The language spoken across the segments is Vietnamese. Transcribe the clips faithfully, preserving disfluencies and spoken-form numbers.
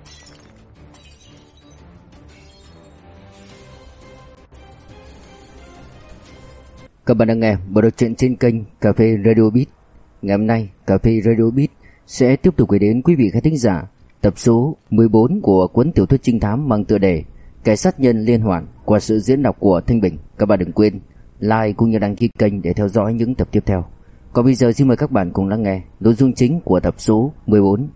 Các bạn đang nghe bộ đọc truyện trên kênh Cà phê Radio Beat. Ngày hôm nay, Cà phê Radio Beat sẽ tiếp tục gửi đến quý vị khán thính giả tập số mười bốn của cuốn tiểu thuyết trinh thám mang tựa đề Kẻ sát nhân liên hoàn qua sự diễn đọc của Thanh Bình. Các bạn đừng quên like cũng như đăng ký kênh để theo dõi những tập tiếp theo. Còn bây giờ xin mời các bạn cùng lắng nghe nội dung chính của tập số mười bốn.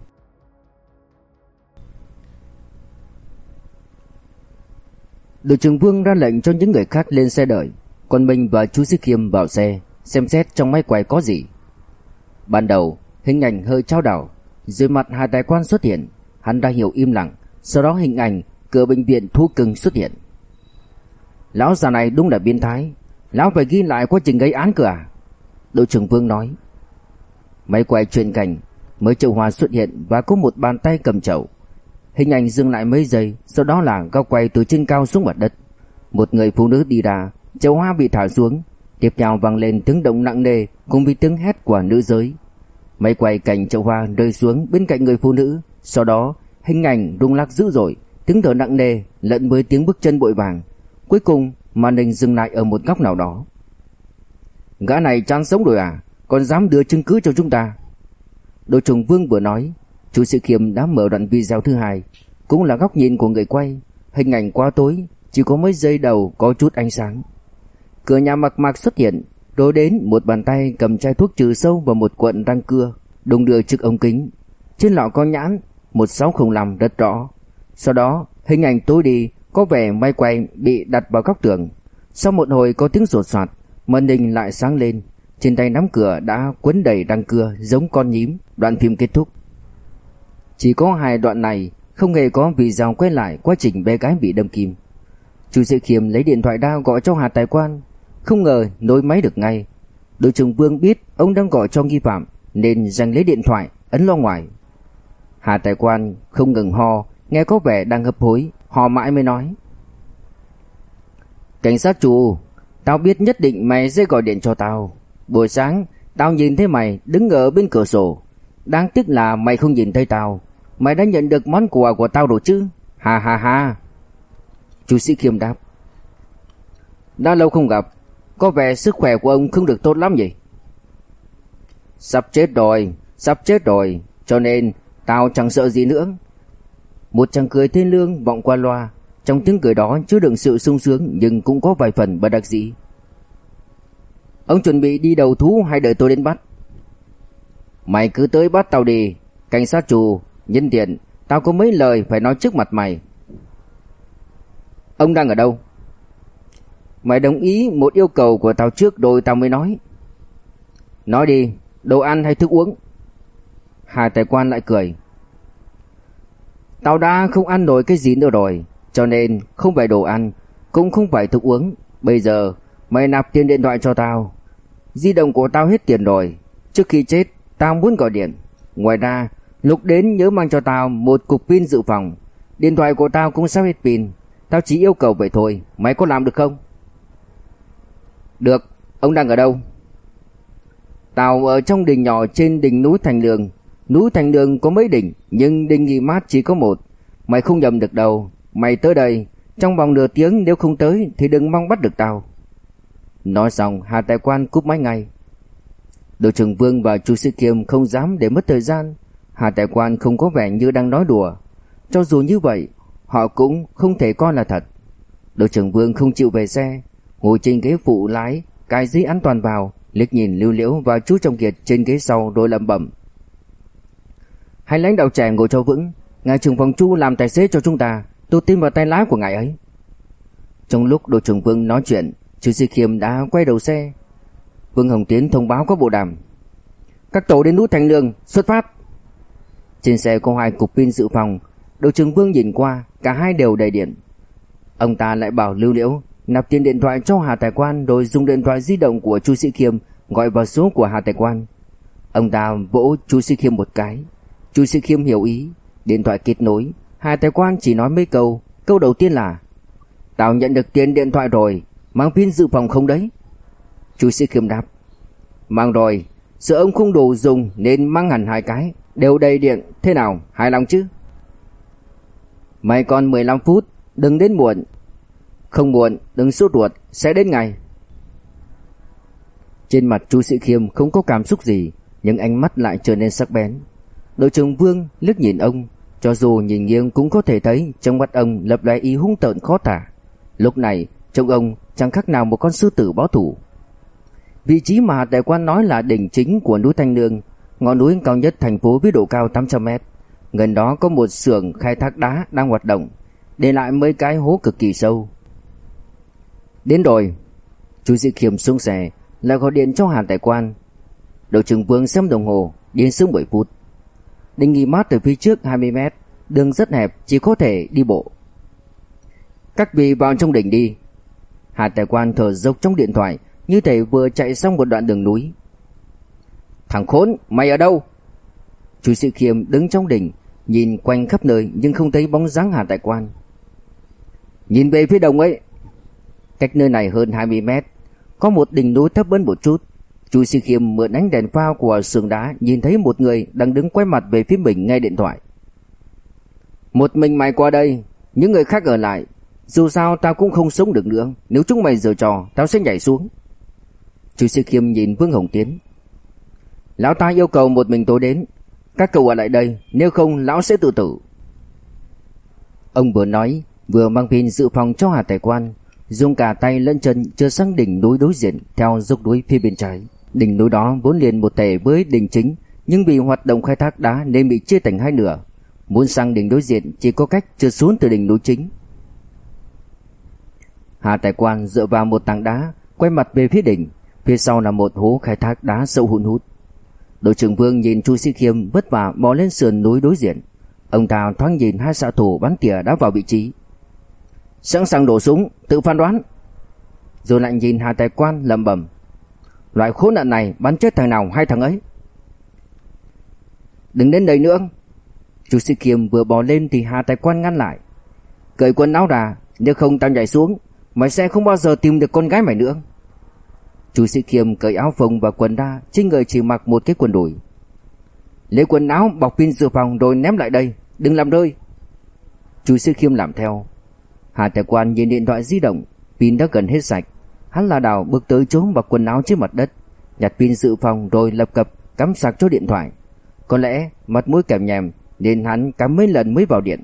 Đội trưởng Vương ra lệnh cho những người khác lên xe đợi, còn mình và chú Sĩ Khiêm vào xe xem xét trong máy quay có gì. Ban đầu hình ảnh hơi chao đảo, rồi mặt Hà Tài Quan xuất hiện. Hắn đã hiểu im lặng. Sau đó hình ảnh cửa bệnh viện thú cưng xuất hiện. Lão già này đúng là biến thái. Lão phải ghi lại quá trình gây án cơ à? Đội trưởng Vương nói. Máy quay chuyển cảnh, mới chậu hoa xuất hiện và có một bàn tay cầm chậu. Hình ảnh dừng lại mấy giây, sau đó là góc quay từ trên cao xuống mặt đất. Một người phụ nữ đi ra, chậu hoa bị thả xuống. Tiếp theo vang lên tiếng động nặng nề cùng với tiếng hét của nữ giới. Máy quay cảnh chậu hoa rơi xuống bên cạnh người phụ nữ. Sau đó hình ảnh rung lắc dữ dội, tiếng thở nặng nề lẫn với tiếng bước chân vội vàng. Cuối cùng màn hình dừng lại ở một góc nào đó. Gã này chán sống rồi à? Còn dám đưa chứng cứ cho chúng ta? Đội trưởng Vương vừa nói, chú Sĩ Khiêm đã mở đoạn video thứ hai, cũng là góc nhìn của người quay. Hình ảnh quá tối, chỉ có mấy giây đầu có chút ánh sáng. Cửa nhà Mạc Mạc xuất hiện, rồi đến một bàn tay cầm chai thuốc trừ sâu và một cuộn răng cưa đung đưa trước ống kính. Trên lọ có nhãn một sáu không năm rất rõ. Sau đó hình ảnh tối đi, có vẻ máy quay bị đặt vào góc tường. Sau một hồi có tiếng sột soạt, màn hình lại sáng lên. Trên tay nắm cửa đã quấn đầy răng cưa giống con nhím. Đoạn phim kết thúc. Chỉ có hai đoạn này, không hề có video quay lại quá trình bé gái bị đâm kim. Chú Sĩ Khiêm lấy điện thoại ra gọi cho Hà Tài Quan, không ngờ nối máy được ngay. Đội trưởng Vương biết ông đang gọi cho nghi phạm nên giành lấy điện thoại ấn loa ngoài. Hà Tài Quan không ngừng ho, nghe có vẻ đang hấp hối, ho mãi mới nói: Cảnh sát chủ, tao biết nhất định mày sẽ gọi điện cho tao. Buổi sáng tao nhìn thấy mày đứng ở bên cửa sổ. Đáng tiếc là mày không nhìn thấy tao. Mày đã nhận được món quà của tao rồi chứ? Ha ha ha. Chú Sĩ Khiêm đáp: Đã lâu không gặp, có vẻ sức khỏe của ông không được tốt lắm vậy. Sắp chết rồi, sắp chết rồi, cho nên tao chẳng sợ gì nữa. Một chàng cười thê lương vọng qua loa, trong tiếng cười đó chứa đựng sự sung sướng nhưng cũng có vài phần bất đắc dĩ. Ông chuẩn bị đi đầu thú hay đợi tôi đến bắt? Mày cứ tới bắt tao đi. Cảnh sát chủ, nhân tiện, tao có mấy lời phải nói trước mặt mày. Ông đang ở đâu? Mày đồng ý một yêu cầu của tao trước rồi tao mới nói. Nói đi, đồ ăn hay thức uống? Hà Tài Quan lại cười. Tao đã không ăn nổi cái gì nữa rồi, cho nên không phải đồ ăn, cũng không phải thức uống. Bây giờ mày nạp tiền điện thoại cho tao. Di động của tao hết tiền rồi. Trước khi chết tao muốn gọi điện. Ngoài ra lúc đến nhớ mang cho tao một cục pin dự phòng. Điện thoại của tao cũng sắp hết pin. Tao chỉ yêu cầu vậy thôi. Mày có làm được không? Được. Ông đang ở đâu? Tao ở trong đình nhỏ trên đỉnh núi Thành Lương. Núi Thành Lương có mấy đỉnh, nhưng đỉnh Nghỉ Mát chỉ có một. Mày không nhầm được đâu. Mày tới đây trong vòng nửa tiếng, nếu không tới thì đừng mong bắt được tao. Nói xong Hà Tài Quan cúp máy ngay. Đội trưởng Vương và chú Sĩ Khiêm không dám để mất thời gian. Hà Tài Quan không có vẻ như đang nói đùa. Cho dù như vậy, họ cũng không thể coi là thật. Đội trưởng Vương không chịu về xe, ngồi trên ghế phụ lái, cài dây an toàn vào, liếc nhìn Lưu Liễu và chú Trọng Kiệt trên ghế sau rồi lẩm bẩm: Hãy lãnh đạo trẻ ngồi cho vững. Ngài trưởng phòng Chu làm tài xế cho chúng ta. Tôi tin vào tay lái của ngài ấy. Trong lúc đội trưởng Vương nói chuyện, chú Sĩ Khiêm đã quay đầu xe. Vương Hồng Tiến thông báo qua bộ đàm: Các tổ đến núi Thành Lương, xuất phát. Trên xe có hai cục pin dự phòng. Đội trưởng Vương nhìn qua, cả hai đều đầy điện. Ông ta lại bảo Lưu Liễu nạp tiền điện thoại cho Hà Tài Quan, rồi dùng điện thoại di động của chú Sĩ Khiêm gọi vào số của Hà Tài Quan. Ông ta vỗ chú Sĩ Khiêm một cái. Chú Sĩ Khiêm hiểu ý, điện thoại kết nối. Hà Tài Quan chỉ nói mấy câu. Câu đầu tiên là: Tao nhận được tiền điện thoại rồi, mang pin dự phòng không đấy? Chú Sĩ Khiêm đáp: Mang rồi, sợ ông không đủ dùng nên mang hẳn hai cái, đều đầy điện. Thế nào, hài lòng chứ? Mày còn mười lăm phút, đừng đến muộn. Không muộn, đừng sốt ruột, sẽ đến ngày. Trên mặt Chu Sĩ Khiêm không có cảm xúc gì, nhưng ánh mắt lại trở nên sắc bén. Đội trưởng Vương liếc nhìn ông, cho dù nhìn nghiêng cũng có thể thấy trong mắt ông lập lòe ý hung tợn khó tả. Lúc này, trông ông chẳng khác nào một con sư tử báo thù. Vị trí mà đại quan nói là đỉnh chính của núi Thanh Nương, ngọn núi cao nhất thành phố với độ cao tám trăm mét. Gần đó có một xưởng khai thác đá đang hoạt động, để lại mấy cái hố cực kỳ sâu. Đến rồi. Chu Sĩ Khiêm xuống xe, lại gọi điện cho Hàn đại quan. Đội trưởng Vương xem đồng hồ, đến sớm mười phút. Đỉnh nghỉ mát từ phía trước hai mươi mét, đường rất hẹp, chỉ có thể đi bộ. Các vị vào trong đỉnh đi. Hàn đại quan thở dốc trong điện thoại, như thể vừa chạy xong một đoạn đường núi. Thằng khốn, mày ở đâu? Chu Sĩ Khiêm đứng trong đỉnh, nhìn quanh khắp nơi nhưng không thấy bóng dáng Hàn đại quan. Nhìn về phía đông ấy. Cách nơi này hơn hai mươi mét, có một đỉnh núi thấp hơn một chút. Chu Sĩ Khiêm mượn ánh đèn pha của sườn đá, nhìn thấy một người đang đứng quay mặt về phía mình nghe điện thoại. Một mình mày qua đây, những người khác ở lại. Dù sao tao cũng không sống được nữa, nếu chúng mày giở trò tao sẽ nhảy xuống. Chu Sĩ Khiêm nhìn Vương Hồng Tiến. Lão ta yêu cầu một mình tôi đến, các cậu ở lại đây, nếu không lão sẽ tự tử. Ông vừa nói vừa mang pin dự phòng cho Hà Tài Quan, dùng cả tay lẫn chân trèo sang đỉnh núi đối diện theo dốc núi phía bên trái. Đỉnh núi đó vốn liền một thể với đỉnh chính, nhưng vì hoạt động khai thác đá nên bị chia thành hai nửa. Muốn sang đỉnh đối diện chỉ có cách trượt xuống từ đỉnh núi chính. Hà Tài Quan dựa vào một tảng đá, quay mặt về phía đỉnh, phía sau là một hố khai thác đá sâu hun hút. Đội trưởng Vương nhìn Chu Sĩ Khiêm vất vả bò lên sườn núi đối diện. Ông ta thoáng nhìn hai xạ thủ bắn tỉa đã vào vị trí. Sẵn sàng đổ súng, tự phán đoán. Rồi lại nhìn Hà Tài Quan lẩm bẩm. Loại khốn nạn này bắn chết thằng nào hay thằng ấy. Đừng đến đây nữa. Chu Sĩ Khiêm vừa bò lên thì Hà Tài Quan ngăn lại. Cởi quần áo ra, nếu không tao nhảy xuống, mày sẽ không bao giờ tìm được con gái mày nữa. Chu Sĩ Khiêm cởi áo phông và quần ra, trên người chỉ mặc một cái quần đùi. Lấy quần áo bọc pin dự phòng rồi ném lại đây, đừng làm rơi. Chu Sĩ Khiêm làm theo. Hà Tài Quan nhìn điện thoại di động, pin đã gần hết sạch. Hắn lảo đảo bước tới chỗ bọc quần áo trên mặt đất, nhặt pin dự phòng rồi lập cập cắm sạc cho điện thoại. Có lẽ mặt mũi kèm nhèm nên hắn cắm mấy lần mới vào điện.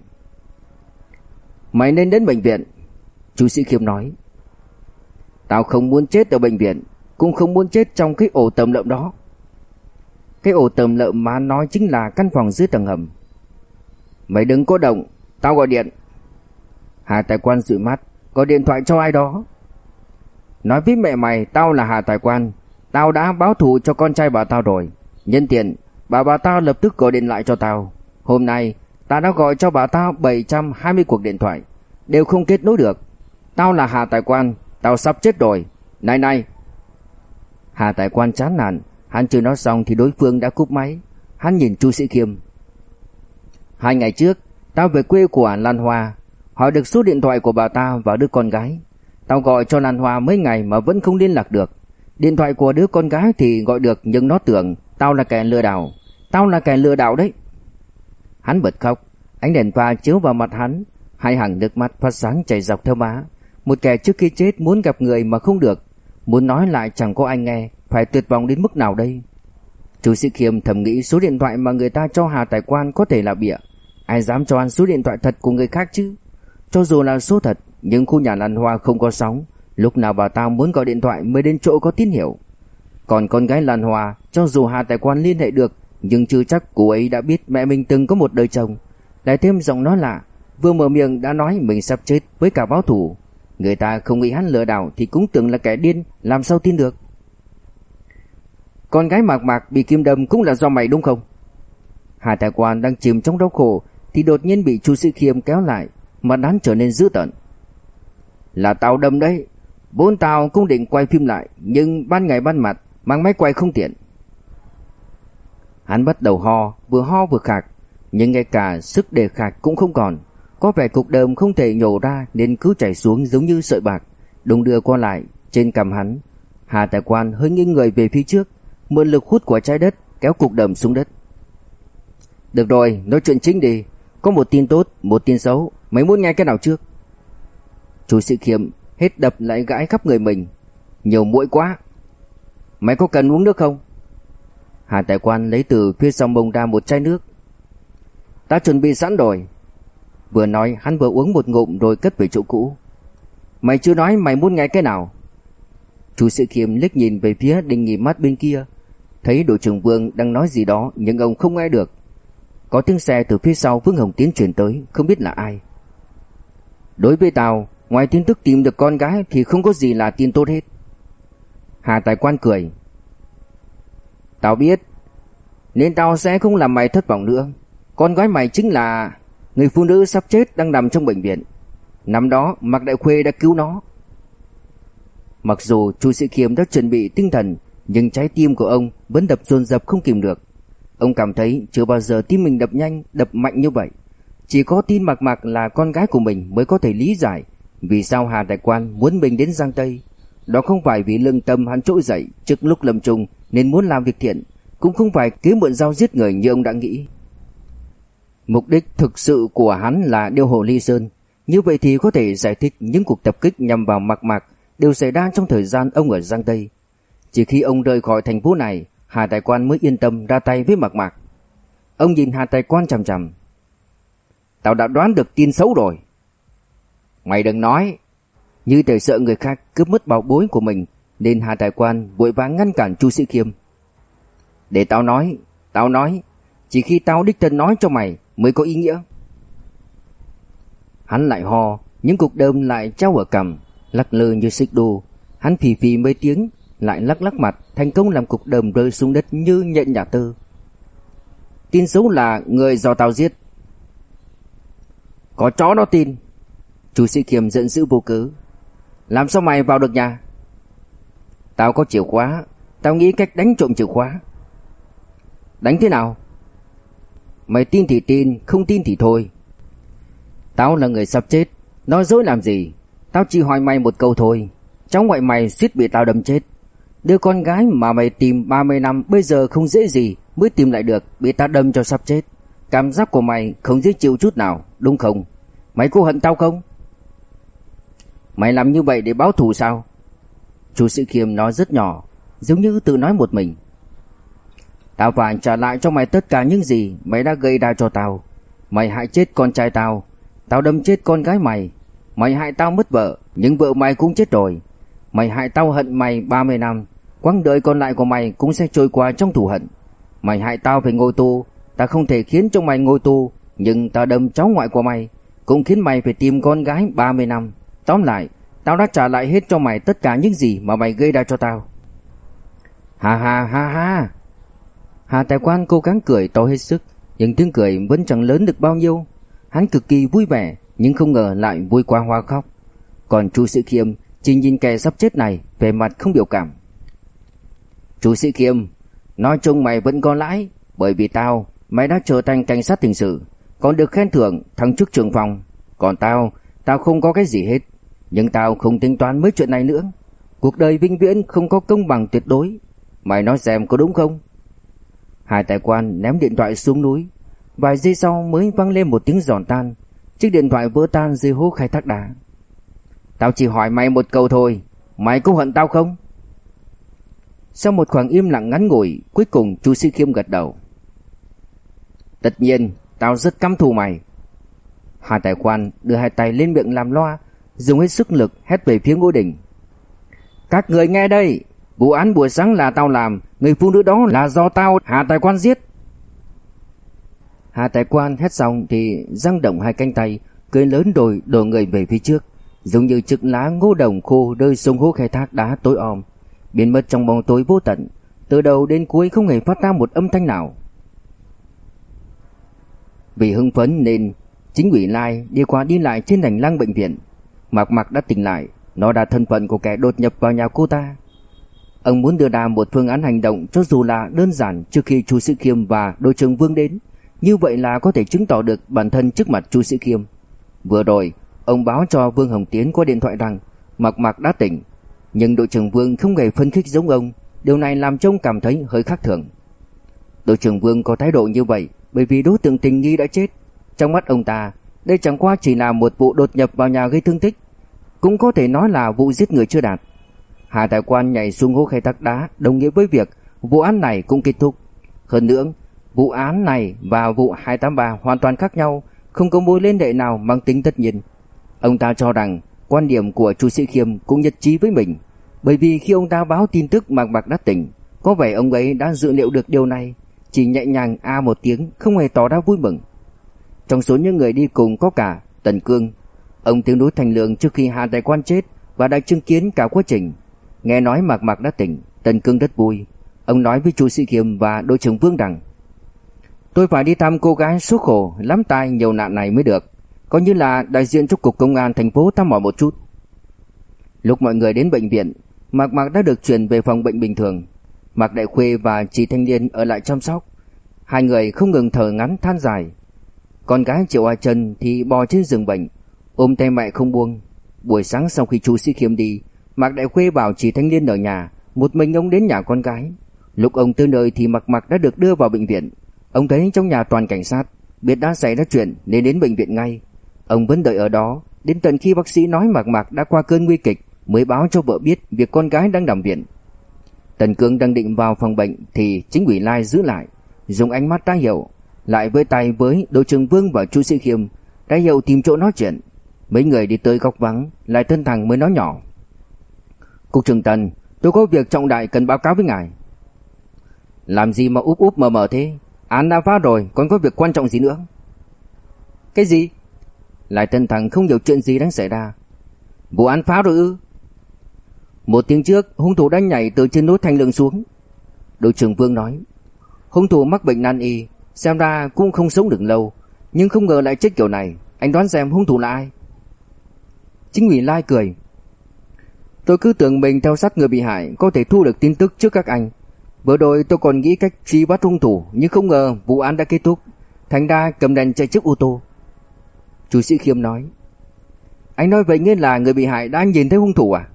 Mày nên đến bệnh viện, Chu Sĩ Khiêm nói. Tao không muốn chết ở bệnh viện, cũng không muốn chết trong cái ổ tầm lợm đó. Cái ổ tầm lợm mà nói chính là căn phòng dưới tầng hầm. Mày đừng có động, tao gọi điện. Hà Tài Quan dụi mắt, gọi điện thoại cho ai đó. Nói với mẹ mày tao là Hà Tài Quan, tao đã báo thù cho con trai bà tao rồi. Nhân tiện, bà bà tao lập tức gọi điện lại cho tao. Hôm nay tao đã gọi cho bà tao bảy trăm hai mươi cuộc điện thoại, đều không kết nối được. Tao là Hà Tài Quan, tao sắp chết rồi. Này này. Hà Tài Quan chán nản, hắn chưa nói xong thì đối phương đã cúp máy. Hắn nhìn Chu Sĩ Khiêm. Hai ngày trước tao về quê của Lan Hoa, hỏi được số điện thoại của bà ta và đứa con gái. Tao gọi cho Lan Hoa mấy ngày mà vẫn không liên lạc được. Điện thoại của đứa con gái thì gọi được, nhưng nó tưởng tao là kẻ lừa đảo. Tao là kẻ lừa đảo đấy. Hắn bật khóc, ánh đèn pha chiếu vào mặt hắn, hai hàng nước mắt phát sáng chảy dọc theo má. Một kẻ trước khi chết muốn gặp người mà không được, muốn nói lại chẳng có ai nghe, phải tuyệt vọng đến mức nào đây. Chu Sĩ Khiêm thầm nghĩ số điện thoại mà người ta cho Hà Tài Quan có thể là bịa. Ai dám cho ăn số điện thoại thật của người khác chứ? Cho dù là số thật, nhưng khu nhà Lan Hoa không có sóng, lúc nào bà ta muốn gọi điện thoại mới đến chỗ có tín hiệu. Còn con gái Lan Hoa, cho dù Hà Tài Quan liên hệ được, nhưng chưa chắc cô ấy đã biết mẹ mình từng có một đời chồng. Lại thêm giọng nói lạ, vừa mở miệng đã nói mình sắp chết với cả báo thù. Người ta không nghĩ hắn lừa đảo thì cũng tưởng là kẻ điên, làm sao tin được. Con gái Mạc Mạc bị kim đâm cũng là do mày đúng không? Hà Tài Quan đang chìm trong đau khổ thì đột nhiên bị Chu Sĩ Khiêm kéo lại, mặt hắn trở nên dữ tợn. Là tao đâm đấy, vốn tao cũng định quay phim lại, nhưng ban ngày ban mặt mang máy quay không tiện. Hắn bắt đầu ho, vừa ho vừa khạc, nhưng ngay cả sức đề khạc cũng không còn. Có vẻ cục đờm không thể nhổ ra nên cứ chảy xuống giống như sợi bạc, đung đưa qua lại trên cằm hắn. Hà Tài Quan hơi nghiêng người về phía trước, mượn lực hút của trái đất kéo cục đờm xuống đất. Được rồi, nói chuyện chính đi. Có một tin tốt, một tin xấu. Mày muốn nghe cái nào trước? Chu Sĩ Khiêm hết đập lại gãi khắp người mình. Nhiều muỗi quá. Mày có cần uống nước không? Hà Tài Quan lấy từ phía sau bông ra một chai nước. Ta chuẩn bị sẵn rồi. Vừa nói hắn vừa uống một ngụm rồi cất về chỗ cũ. Mày chưa nói mày muốn nghe cái nào? Chu Sĩ Khiêm liếc nhìn về phía Đinh Nghỉ Mát bên kia, thấy đội trưởng Vương đang nói gì đó nhưng ông không nghe được. Có tiếng xe từ phía sau Vương Hồng Tiến truyền tới, không biết là ai. Đối với tao, ngoài tin tức tìm được con gái thì không có gì là tin tốt hết. Hà Tài Quan cười. Tao biết, nên tao sẽ không làm mày thất vọng nữa. Con gái mày chính là người phụ nữ sắp chết đang nằm trong bệnh viện. Năm đó Mạc Đại Khuê đã cứu nó. Mặc dù Chu Sĩ Khiêm đã chuẩn bị tinh thần, nhưng trái tim của ông vẫn đập dồn dập không kìm được. Ông cảm thấy chưa bao giờ tim mình đập nhanh, đập mạnh như vậy. Chỉ có tin Mạc Mạc là con gái của mình mới có thể lý giải vì sao Hà Đại Quan muốn mình đến Giang Tây. Đó không phải vì lương tâm hắn trỗi dậy trước lúc lâm chung nên muốn làm việc thiện, cũng không phải kế mượn dao giết người như ông đã nghĩ. Mục đích thực sự của hắn là điêu hồ Ly Sơn. Như vậy thì có thể giải thích những cuộc tập kích nhằm vào Mạc Mạc đều xảy ra trong thời gian ông ở Giang Tây. Chỉ khi ông rời khỏi thành phố này, Hà Tài Quan mới yên tâm ra tay với Mạc Mạc. Ông nhìn Hà Tài Quan chằm chằm. Tao đã đoán được tin xấu rồi. Mày đừng nói. Như thể sợ người khác cướp mất bảo bối của mình, nên Hà Tài Quan vội vàng ngăn cản Chu Sĩ Khiêm. Để tao nói, tao nói, chỉ khi tao đích thân nói cho mày mới có ý nghĩa. Hắn lại ho, những cục đơm lại treo ở cằm, lắc lư như xích đu. Hắn phì phì mấy tiếng, lại lắc lắc mặt, thành công làm cục đờm rơi xuống đất như nhện nhà tơ. Tin xấu là người do tao giết. Có chó nó tin. Chu Sĩ Khiêm giận dữ vô cớ. Làm sao mày vào được nhà? Tao có chìa khóa, tao nghĩ cách đánh trộm chìa khóa. Đánh thế nào? Mày tin thì tin, không tin thì thôi. Tao là người sắp chết, nói dối làm gì? Tao chỉ hỏi mày một câu thôi. Cháu ngoại mày suýt bị tao đâm chết. Đứa con gái mà mày tìm ba mươi năm bây giờ không dễ gì mới tìm lại được, bị tao đâm cho sắp chết. Cảm giác của mày không dễ chịu chút nào, đúng không? Mày có hận tao không? Mày làm như vậy để báo thù sao? Chu Sĩ Khiêm nói rất nhỏ, giống như tự nói một mình. Tao phải trả lại cho mày tất cả những gì mày đã gây ra cho tao. Mày hại chết con trai tao, tao đâm chết con gái mày. Mày hại tao mất vợ, nhưng vợ mày cũng chết rồi. Mày hại tao hận mày ba mươi năm, quãng đời còn lại của mày cũng sẽ trôi qua trong thù hận. Mày hại tao phải ngồi tù, ta không thể khiến cho mày ngồi tù, nhưng tao đâm cháu ngoại của mày, cũng khiến mày phải tìm con gái ba mươi năm. Tóm lại, tao đã trả lại hết cho mày tất cả những gì mà mày gây ra cho tao. Ha ha ha ha. Hà Tài Quan cố gắng cười to hết sức, nhưng tiếng cười vẫn chẳng lớn được bao nhiêu. Hắn cực kỳ vui vẻ, nhưng không ngờ lại vui qua hoa khóc. Còn Chu Sĩ Khiêm chỉ nhìn kẻ sắp chết này, vẻ mặt không biểu cảm. Chu Sĩ Khiêm, nói chung mày vẫn có lãi, bởi vì tao, mày đã trở thành cảnh sát hình sự, còn được khen thưởng thăng chức trưởng phòng. Còn tao, tao không có cái gì hết. Nhưng tao không tính toán mấy chuyện này nữa. Cuộc đời vĩnh viễn không có công bằng tuyệt đối. Mày nói xem có đúng không? Hai Tài Quan ném điện thoại xuống núi. Vài giây sau mới vang lên một tiếng giòn tan. Chiếc điện thoại vỡ tan dưới hố khai thác đá. Tao chỉ hỏi mày một câu thôi, mày có hận tao không? Sau một khoảng im lặng ngắn ngủi, cuối cùng Chu Sĩ Khiêm gật đầu. Tất nhiên, tao rất căm thù mày. Hà Tài Quan đưa hai tay lên miệng làm loa, dùng hết sức lực hét về phía Ngô Đình. Các người nghe đây, vụ án buổi sáng là tao làm, người phụ nữ đó là do tao Hà Tài Quan giết. Hà Tài Quan hét xong thì giang động hai cánh tay, cười lớn rồi đổ người về phía trước, giống như chiếc lá ngô đồng khô rơi xuống hố khai thác đá tối om, biến mất trong bóng tối vô tận, từ đầu đến cuối không hề phát ra một âm thanh nào. Vì hưng phấn nên chính ủy Lai đi qua đi lại trên hành lang bệnh viện. Mạc Mạc đã tỉnh lại, nó đã thân phận của kẻ đột nhập vào nhà cô ta. Ông muốn đưa ra một phương án hành động cho dù là đơn giản trước khi Chu Sĩ Khiêm và đội trưởng Vương đến, như vậy là có thể chứng tỏ được bản thân trước mặt Chu Sĩ Khiêm. Vừa rồi, ông báo cho Vương Hồng Tiến qua điện thoại rằng Mạc Mạc đã tỉnh, nhưng đội trưởng Vương không hề phấn khích giống ông, điều này làm cho ông cảm thấy hơi khác thường. Đội trưởng Vương có thái độ như vậy bởi vì đối tượng tình nghi đã chết. Trong mắt ông ta, Đây chẳng qua chỉ là một vụ đột nhập vào nhà gây thương tích, cũng có thể nói là vụ giết người chưa đạt. Hà Tài Quan nhảy xuống hố khai thác đá đồng nghĩa với việc vụ án này cũng kết thúc. Hơn nữa, vụ án này và vụ hai tám ba hoàn toàn khác nhau, không có mối liên hệ nào mang tính tất nhiên. Ông ta cho rằng quan điểm của Chu Sĩ Khiêm cũng nhất trí với mình, bởi vì khi ông ta báo tin tức Mạc Mạc đã tỉnh, có vẻ ông ấy đã dự liệu được điều này, chỉ nhẹ nhàng a một tiếng, không hề tỏ ra vui mừng. Trong số những người đi cùng có cả Tần Cương. Ông tương đối thành lượng trước khi Hà Tài Quan chết và đã chứng kiến cả quá trình. Nghe nói Mạc Mạc đã tỉnh, Tần Cương rất vui. Ông nói với Chu Sĩ Khiêm và đội trưởng Vương rằng: "Tôi phải đi thăm cô gái số khổ lắm tai nhiều nạn này mới được, coi như là đại diện cho cục công an thành phố thăm hỏi một chút." Lúc mọi người đến bệnh viện, Mạc Mạc đã được chuyển về phòng bệnh bình thường. Mạc Đại Khuê và chị Thanh Liên ở lại chăm sóc. Hai người không ngừng thở ngắn than dài. Con gái Triệu Hoa Trân thì bò trên giường bệnh, ôm tay mẹ không buông. Buổi sáng sau khi Chu Sĩ Khiêm đi, Mạc Đại Khuê bảo chị Thanh Liên ở nhà, một mình ông đến nhà con gái. Lúc ông tới nơi thì Mạc Mạc đã được đưa vào bệnh viện. Ông thấy trong nhà toàn cảnh sát, biết đã xảy ra chuyện nên đến bệnh viện ngay. Ông vẫn đợi ở đó đến tận khi bác sĩ nói Mạc Mạc đã qua cơn nguy kịch mới báo cho vợ biết việc con gái đang nằm viện. Tần Cương đang định vào phòng bệnh thì chính ủy Lai giữ lại, dùng ánh mắt ra hiệu, lại với tay với đội trưởng Vương và Chu Sĩ Khiêm, ra hiệu tìm chỗ nói chuyện. Mấy người đi tới góc vắng, lại thân thằng mới nói nhỏ: "Cục trưởng Tần, tôi có việc trọng đại cần báo cáo với ngài." "Làm gì mà úp úp mờ mờ thế? Án đã phá rồi, còn có việc quan trọng gì nữa?" "Cái gì?" Lại thân thằng không hiểu chuyện gì đang xảy ra. "Vụ án phá rồi ư?" "Một tiếng trước, hung thủ đã nhảy từ trên núi Thanh Lượng xuống." Đội trưởng Vương nói: "Hung thủ mắc bệnh nan y, xem ra cũng không sống được lâu, nhưng không ngờ lại chết kiểu này. Anh đoán xem hung thủ là ai?" Chính ủy Lai cười: "Tôi cứ tưởng mình theo sát người bị hại có thể thu được tin tức trước các anh. Vừa rồi tôi còn nghĩ cách truy bắt hung thủ, nhưng không ngờ vụ án đã kết thúc, thành ra cầm đèn chạy trước ô tô." Chu Sĩ Khiêm nói: "Anh nói vậy nghĩa là người bị hại đã nhìn thấy hung thủ à?"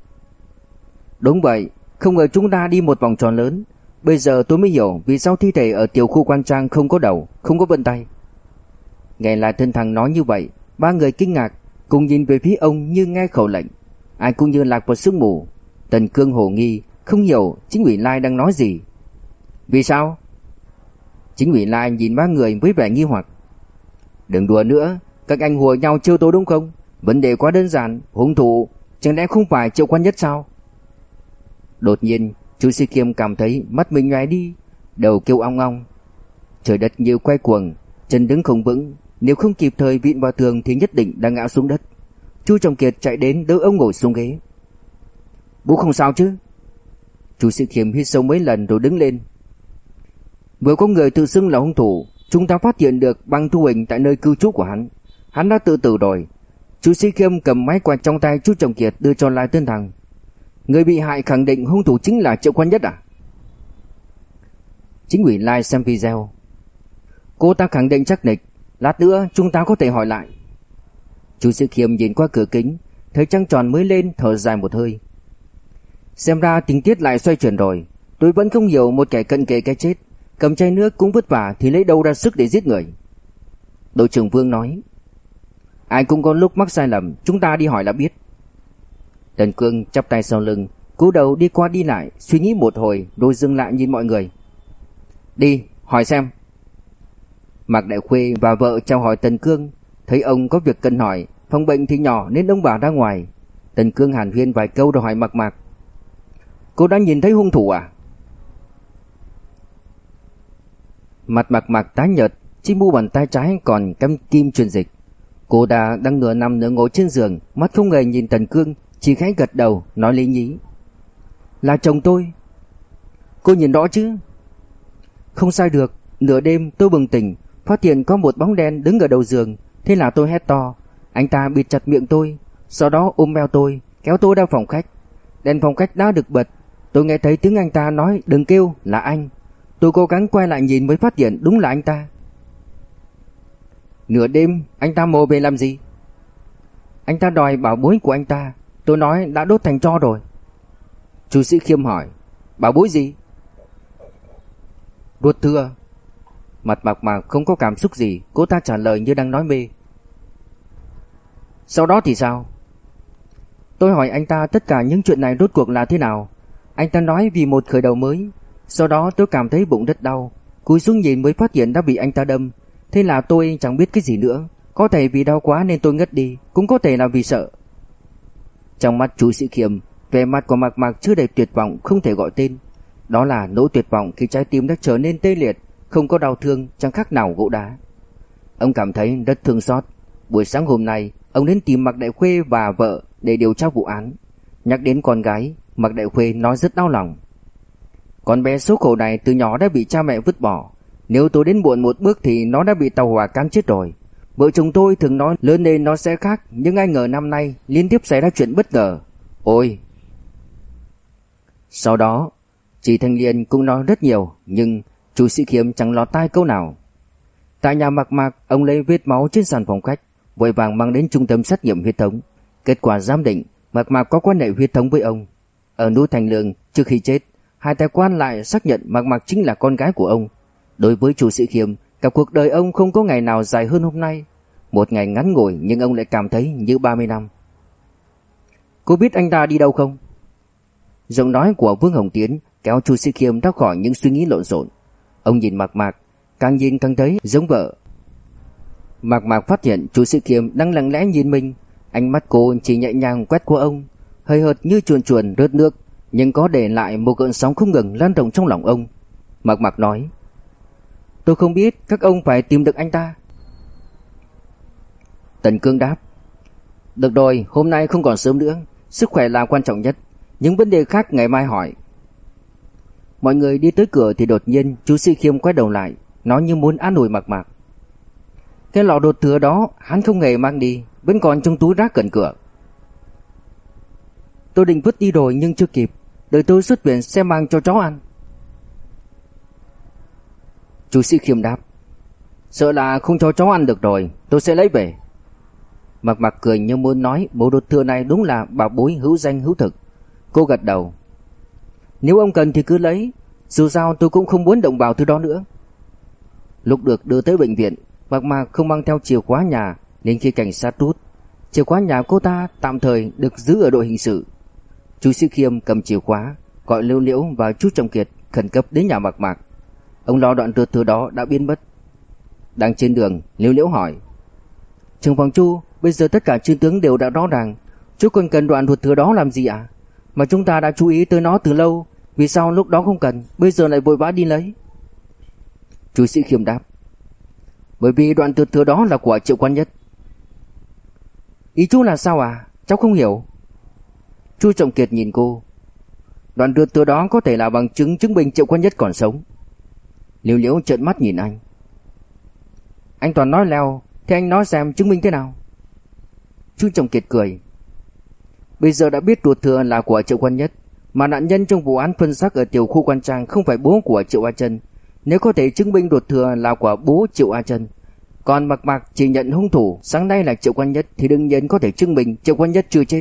"Đúng vậy, không ngờ chúng ta đi một vòng tròn lớn. Bây giờ tôi mới hiểu vì sao thi thể ở tiểu khu Quan Trang không có đầu, không có vân tay." Nghe lại thân thằng nói như vậy, ba người kinh ngạc, cùng nhìn về phía ông như nghe khẩu lệnh. Ai cũng như lạc vào sương mù. Tần Cương hồ nghi, không hiểu chính ủy Lai đang nói gì. "Vì sao?" Chính ủy Lai nhìn ba người với vẻ nghi hoặc. "Đừng đùa nữa, các anh hùa nhau trêu tôi đúng không? Vấn đề quá đơn giản, hung thủ chẳng lẽ không phải Triệu Quan Nhất sao?" Đột nhiên, Chu Sĩ Khiêm cảm thấy mắt mình nhòe đi, đầu kêu ong ong. Trời đất như quay cuồng, chân đứng không vững, nếu không kịp thời vịn vào tường thì nhất định đã ngã xuống đất. Chu Trọng Kiệt chạy đến đỡ ông ngồi xuống ghế. "Bố không sao chứ?" Chu Sĩ Khiêm hít sâu mấy lần rồi đứng lên. "Vừa có người tự xưng là hung thủ, chúng ta phát hiện được băng thu hình tại nơi cư trú của hắn. Hắn đã tự tử rồi." Chu Sĩ Khiêm cầm máy quạt trong tay Chu Trọng Kiệt đưa cho Lai Tân Thằng. "Người bị hại khẳng định hung thủ chính là Triệu Quan Nhất à?" Chính ủy Lai xem video. "Cô ta khẳng định chắc nịch, lát nữa chúng ta có thể hỏi lại." Chu Sĩ Khiêm nhìn qua cửa kính, thấy trăng tròn mới lên, thở dài một hơi. Xem ra tình tiết lại xoay chuyển rồi. Tôi vẫn không hiểu một kẻ cận kề cái chết, cầm chai nước cũng vất vả thì lấy đâu ra sức để giết người. Đội trưởng Vương nói: "Ai cũng có lúc mắc sai lầm, chúng ta đi hỏi là biết." Tần Cương chắp tay sau lưng, cúi đầu đi qua đi lại, suy nghĩ một hồi rồi dừng lại nhìn mọi người. "Đi, hỏi xem." Mạc Đại Khuê và vợ chào hỏi Tần Cương, thấy ông có việc cần hỏi, phòng bệnh thì nhỏ nên ông bảo ra ngoài. Tần Cương hàn huyên vài câu rồi hỏi Mạc Mạc: "Cô đã nhìn thấy hung thủ à?" Mặt Mạc Mạc tái nhợt, trên mu bàn tay trái còn cắm kim truyền dịch. Cô ta đang nửa nằm nửa ngồi trên giường, mắt không hề nhìn Tần Cương, chỉ khẽ gật đầu nói lý nhí: "Là chồng tôi." "Cô nhìn rõ chứ?" "Không sai được, nửa đêm tôi bừng tỉnh, phát hiện có một bóng đen đứng ở đầu giường, thế là tôi hét to, anh ta bịt chặt miệng tôi, sau đó ôm eo tôi, kéo tôi ra phòng khách. Đèn phòng khách đã được bật, tôi nghe thấy tiếng anh ta nói đừng kêu, là anh. Tôi cố gắng quay lại nhìn mới phát hiện đúng là anh ta." "Nửa đêm anh ta mò về làm gì?" "Anh ta đòi bảo bối của anh ta, tôi nói đã đốt thành tro rồi." Chu Sĩ Khiêm hỏi: "Bảo bối gì?" "Ruột thừa." Mặt Mạc Mạc không có cảm xúc gì, cô ta trả lời như đang nói mê. Sau đó thì sao? Tôi hỏi anh ta tất cả những chuyện này rốt cuộc là thế nào. Anh ta nói vì một khởi đầu mới. Sau đó tôi cảm thấy bụng rất đau, cúi xuống nhìn mới phát hiện đã bị anh ta đâm. Thế là tôi chẳng biết cái gì nữa. Có thể vì đau quá nên tôi ngất đi, cũng có thể là vì sợ. Trong mắt chú Sĩ Khiêm, vẻ mặt của Mạc Mạc chưa đầy tuyệt vọng không thể gọi tên. Đó là nỗi tuyệt vọng khi trái tim đã trở nên tê liệt, không có đau thương, chẳng khác nào gỗ đá. Ông cảm thấy rất thương xót. Buổi sáng hôm nay, ông đến tìm Mạc Đại Khuê và vợ để điều tra vụ án. Nhắc đến con gái, Mạc Đại Khuê nói rất đau lòng. Con bé số khổ này từ nhỏ đã bị cha mẹ vứt bỏ. Nếu tôi đến muộn một bước thì nó đã bị tàu hỏa cán chết rồi. Vợ chồng tôi thường nói lớn lên nó sẽ khác, nhưng ai ngờ năm nay liên tiếp xảy ra chuyện bất ngờ. Ôi! Sau đó, chị Thanh Liên cũng nói rất nhiều, nhưng chú Sĩ Khiêm chẳng lọt tai câu nào. Tại nhà Mạc Mạc, ông lấy vết máu trên sàn phòng khách, vội vàng mang đến trung tâm xét nghiệm huyết thống. Kết quả giám định, Mạc Mạc có quan hệ huyết thống với ông. Ở núi Thành Lương, trước khi chết, hai tài quan lại xác nhận Mạc Mạc chính là con gái của ông. Đối với chú Sĩ Khiêm, cả cuộc đời ông không có ngày nào dài hơn hôm nay. Một ngày ngắn ngủi nhưng ông lại cảm thấy như ba mươi năm. Cô biết anh ta đi đâu không? Giọng nói của Vương Hồng Tiến kéo chú Sĩ Khiêm ra khỏi những suy nghĩ lộn xộn. Ông nhìn Mạc Mạc, càng nhìn càng thấy giống vợ. Mạc Mạc phát hiện chú Sĩ Khiêm đang lặng lẽ nhìn mình. Ánh mắt cô chỉ nhẹ nhàng quét qua ông, hơi hợt như chuồn chuồn rớt nước, nhưng có để lại một gợn sóng không ngừng lan rộng trong lòng ông. Mạc Mạc nói: Tôi không biết, các ông phải tìm được anh ta. Tần Cương đáp: Được rồi, hôm nay không còn sớm nữa, sức khỏe là quan trọng nhất, những vấn đề khác ngày mai hỏi. Mọi người đi tới cửa thì đột nhiên chú Sĩ Khiêm quay đầu lại, nói như muốn an ủi Mạc Mạc. Cái lọ đột thừa đó hắn không hề mang đi, vẫn còn trong túi rác gần cửa. Tôi định vứt đi rồi nhưng chưa kịp, đợi tôi xuất viện sẽ mang cho chó ăn. Chú Sĩ Khiêm đáp: Sợ là không cho chó ăn được rồi, tôi sẽ lấy về. Mạc Mạc cười như muốn nói bộ đột thừa này đúng là bảo bối hữu danh hữu thực. Cô gật đầu: Nếu ông cần thì cứ lấy, dù sao tôi cũng không muốn động vào thứ đó nữa. Lúc được đưa tới bệnh viện, Mạc Mạc không mang theo chìa khóa nhà, nên khi cảnh sát rút, chìa khóa nhà cô ta tạm thời được giữ ở đội hình sự. Chú Sĩ Khiêm cầm chìa khóa, gọi Liễu Liễu và chú Trọng Kiệt khẩn cấp đến nhà Mạc Mạc. Ông lo đoạn đột thừa đó đã biến mất. Đang trên đường, Liễu Liễu hỏi: Trưởng phòng Chu, bây giờ tất cả chân tướng đều đã rõ ràng, chú còn cần đoạn đột thừa đó làm gì ạ? À? Mà chúng ta đã chú ý tới nó từ lâu, vì sao lúc đó không cần, bây giờ lại vội vã đi lấy? Chú Sĩ Khiêm đáp: Bởi vì đoạn đột thừa đó là của Triệu Quan Nhất. Ý chú là sao à? Cháu không hiểu. Chú Trọng Kiệt nhìn cô: Đoạn đột thừa đó có thể là bằng chứng chứng minh Triệu Quan Nhất còn sống. Liễu Liễu trợn mắt nhìn anh: Anh toàn nói leo, thế anh nói xem chứng minh thế nào? Chú Trọng Kiệt cười: Bây giờ đã biết đột thừa là của Triệu Quan Nhất, mà nạn nhân trong vụ án phân xác ở tiểu khu Quan Trang không phải bố của Triệu A Chân. Nếu có thể chứng minh đột thừa là của bố Triệu A Chân, còn Mạc Mạc chỉ nhận hung thủ sáng nay là Triệu Quan Nhất, thì đương nhiên có thể chứng minh Triệu Quan Nhất chưa chết.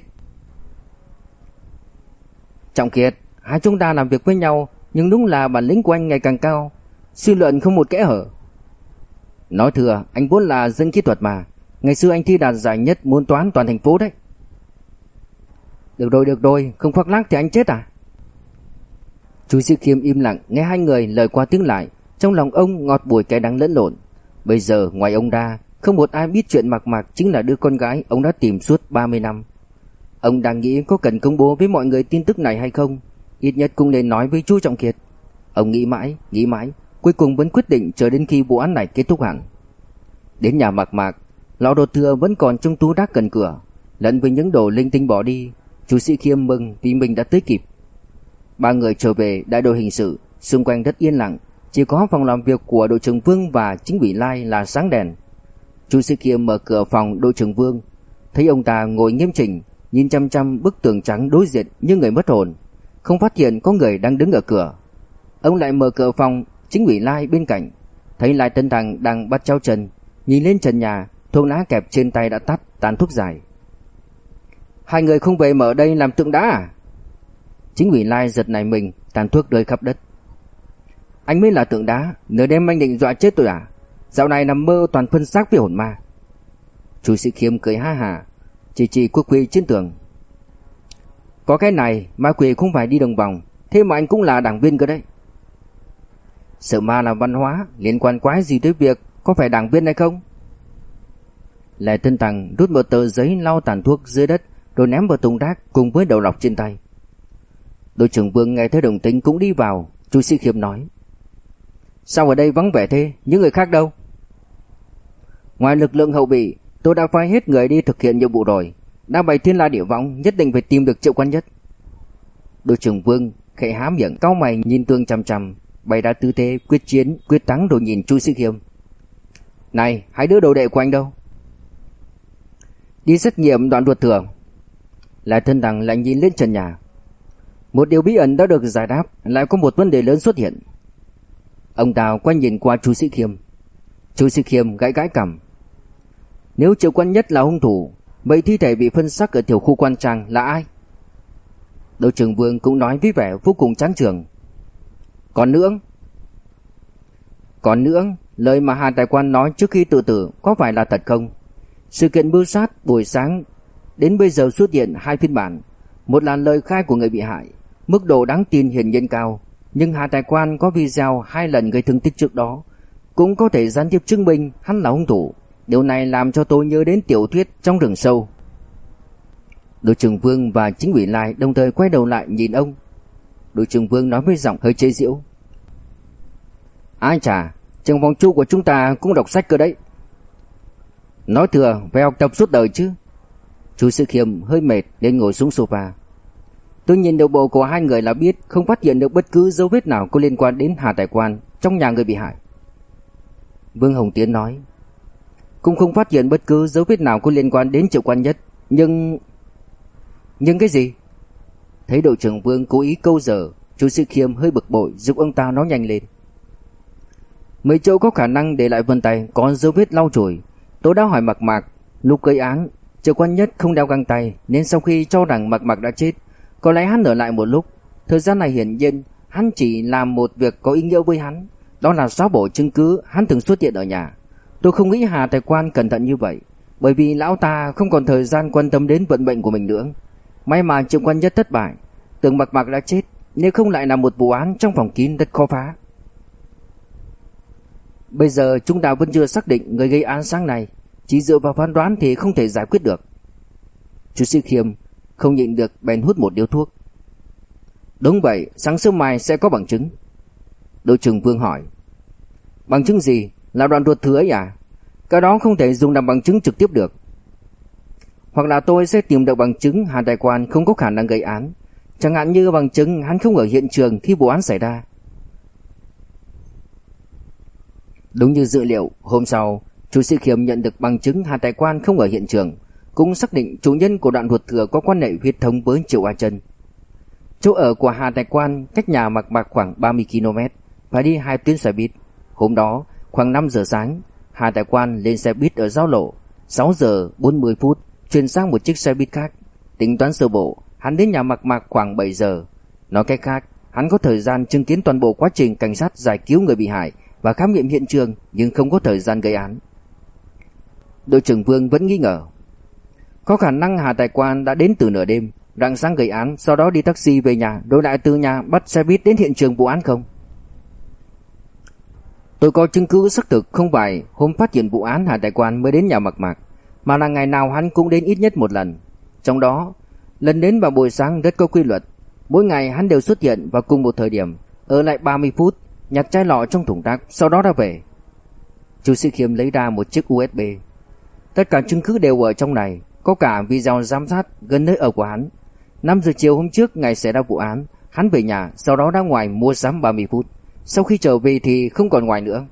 Trọng Kiệt, hai chúng ta làm việc với nhau, nhưng đúng là bản lĩnh của anh ngày càng cao, suy luận không một kẽ hở. Nói thừa, anh vốn là dân kỹ thuật mà, ngày xưa anh thi đạt giải nhất môn toán toàn thành phố đấy. Được rồi, được rồi, không khoác lác thì anh chết à? Chú Sĩ Khiêm im lặng nghe hai người lời qua tiếng lại, trong lòng ông ngọt bùi cái đắng lẫn lộn. Bây giờ ngoài ông ra, không một ai biết chuyện Mạc Mạc chính là đứa con gái ông đã tìm suốt ba mươi năm. Ông đang nghĩ có cần công bố với mọi người tin tức này hay không, ít nhất cũng nên nói với chú Trọng Kiệt. Ông nghĩ mãi, nghĩ mãi, cuối cùng vẫn quyết định chờ đến khi vụ án này kết thúc hẳn. Đến nhà Mạc Mạc, lọ đột thừa vẫn còn trong túi rác gần cửa, lẫn với những đồ linh tinh bỏ đi. Chú Sĩ Khiêm mừng vì mình đã tới kịp. Ba người trở về đại đội hình sự, xung quanh rất yên lặng, chỉ có phòng làm việc của đội trưởng Vương và chính ủy Lai là sáng đèn. Chú Sĩ Khiêm mở cửa phòng đội trưởng Vương, thấy ông ta ngồi nghiêm chỉnh, nhìn chăm chăm bức tường trắng đối diện như người mất hồn, không phát hiện có người đang đứng ở cửa. Ông lại mở cửa phòng chính ủy Lai bên cạnh, thấy Lai Tân Thằng đang bắt chéo chân, nhìn lên trần nhà, thuốc lá kẹp trên tay đã tắt, tàn thuốc dài. Hai người không về mà ở đây làm tượng đá à? Chính ủy Lai giật nảy mình, tàn thuốc rơi khắp đất. Anh mới là tượng đá, nửa đêm anh định dọa chết tôi à? Dạo này nằm mơ toàn phân xác với hồn ma. Chú Sĩ Khiêm cười ha hả, chỉ chỉ Quốc Huy trên tường. Có cái này, ma quỷ không phải đi đường vòng, thế mà anh cũng là đảng viên cơ đấy. Sợ ma là văn hóa, liên quan quái gì tới việc có phải đảng viên hay không? Lệ Tân Tằng rút một tờ giấy lau tàn thuốc dưới đất rồi ném vào thùng rác cùng với đầu lọc trên tay. Đội trưởng Vương nghe thấy đồng tính cũng đi vào. Chu Sĩ Khiêm nói: Sao ở đây vắng vẻ thế, những người khác đâu? Ngoài lực lượng hậu bị, tôi đã phái hết người đi thực hiện nhiệm vụ rồi, đã bày thiên la địa võng, nhất định phải tìm được Triệu Quan Nhất. Đội trưởng Vương khẽ há miệng, cau mày nhìn Tương chằm chằm, bày ra tư thế quyết chiến quyết thắng rồi nhìn Chu Sĩ Khiêm: Này, hai đứa đồ đệ của anh đâu? Đi xét nghiệm đoạn ruột thừa. Lại Thân Đằng lại nhìn lên trần nhà. Một điều bí ẩn đã được giải đáp, lại có một vấn đề lớn xuất hiện. Ông Tào quay nhìn qua Chu Sĩ Khiêm. Chu Sĩ Khiêm gãi gãi cằm. Nếu Triệu Quan Nhất là hung thủ, vậy thi thể bị phân xác ở tiểu khu Quan Trang là ai? Đội trưởng Vương cũng nói với vẻ vô cùng chán chường: Còn nữa, còn nữa, lời mà Hà Tài Quan nói trước khi tự tử có phải là thật không? Sự kiện mưu sát buổi sáng đến bây giờ xuất hiện hai phiên bản, một là lời khai của người bị hại, mức độ đáng tin hiển nhiên cao, nhưng Hà Tài Quan có video hai lần gây thương tích trước đó, cũng có thể gián tiếp chứng minh hắn là hung thủ. Điều này làm cho tôi nhớ đến tiểu thuyết Trong Rừng Sâu. Đội trưởng Vương và Chính ủy Lai đồng thời quay đầu lại nhìn ông. Đội trưởng Vương nói với giọng hơi chế giễu: Ai chà, trường phòng chu của chúng ta cũng đọc sách cơ đấy. Nói thừa phải học tập suốt đời chứ. Chu Sĩ Khiêm hơi mệt nên ngồi xuống sofa. Tôi nhìn đầu bộ của hai người là biết không phát hiện được bất cứ dấu vết nào có liên quan đến Hà Tài Quan trong nhà người bị hại. Vương Hồng Tiến nói: Cũng không phát hiện bất cứ dấu vết nào có liên quan đến Triệu Quan Nhất. Nhưng... Nhưng cái gì? Thấy đội trưởng Vương cố ý câu giờ, Chu Sĩ Khiêm hơi bực bội giúp ông ta nói nhanh lên: Mấy chỗ có khả năng để lại vân tay có dấu vết lau chùi. Tôi đã hỏi Mạc Mạc, lúc gây án Triệu Quan Nhất không đeo găng tay, nên sau khi cho rằng Mạc Mạc đã chết, có lẽ hắn ở lại một lúc. Thời gian này hiển nhiên hắn chỉ làm một việc có ý nghĩa với hắn, đó là xóa bỏ chứng cứ hắn từng xuất hiện ở nhà. Tôi không nghĩ Hà Tài Quan cẩn thận như vậy, bởi vì lão ta không còn thời gian quan tâm đến vận mệnh của mình nữa. May mà Triệu Quan Nhất thất bại, tưởng Mạc Mạc đã chết, nếu không lại là một vụ án trong phòng kín rất khó phá. Bây giờ chúng ta vẫn chưa xác định người gây án sáng nay, chỉ dựa vào phán đoán thì không thể giải quyết được. Chu Sĩ Khiêm không nhịn được bèn hút một điếu thuốc. Đúng vậy, sáng sớm mai sẽ có bằng chứng. Đội trưởng Vương hỏi: Bằng chứng gì? Là đoạn ruột thừa ấy à? Cái đó không thể dùng làm bằng chứng trực tiếp được. Hoặc là tôi sẽ tìm được bằng chứng Hà Tài Quan không có khả năng gây án, chẳng hạn như bằng chứng hắn không ở hiện trường khi vụ án xảy ra. Đúng như dữ liệu, hôm sau Chu Sĩ Khiêm nhận được bằng chứng Hà Tài Quan không ở hiện trường, cũng xác định chủ nhân của đoạn ruột thừa có quan hệ huyết thống với Triệu A Chân. Chỗ ở của Hà Tài Quan cách nhà Mạc Mạc khoảng ba mươi ki lô mét, phải đi hai tuyến xe buýt. Hôm đó khoảng năm giờ sáng, Hà Tài Quan lên xe buýt ở giao lộ. Sáu giờ bốn mươi phút chuyển sang một chiếc xe buýt khác. Tính toán sơ bộ, hắn đến nhà Mạc Mạc khoảng bảy giờ. Nói cách khác, hắn có thời gian chứng kiến toàn bộ quá trình cảnh sát giải cứu người bị hại và khám nghiệm hiện trường, nhưng không có thời gian gây án. Đội trưởng Vương vẫn nghi ngờ, có khả năng Hà Tài Quan đã đến từ nửa đêm, rạng sáng gây án, sau đó đi taxi về nhà, rồi lại từ nhà bắt xe buýt đến hiện trường vụ án không? Tôi có chứng cứ xác thực không phải hôm phát hiện vụ án Hà Tài Quan mới đến nhà Mạc Mạc, mà là ngày nào hắn cũng đến ít nhất một lần. Trong đó, lần đến vào buổi sáng rất có quy luật. Mỗi ngày hắn đều xuất hiện vào cùng một thời điểm, ở lại ba mươi phút, nhặt chai lọ trong thùng rác, sau đó ra về. Chu Sĩ Khiêm lấy ra một chiếc u ét bê. Tất cả chứng cứ đều ở trong này, có cả video giám sát gần nơi ở của hắn. năm giờ chiều hôm trước ngày xảy ra vụ án, hắn về nhà, sau đó ra ngoài mua sắm ba mươi phút. Sau khi trở về thì không còn ngoài nữa.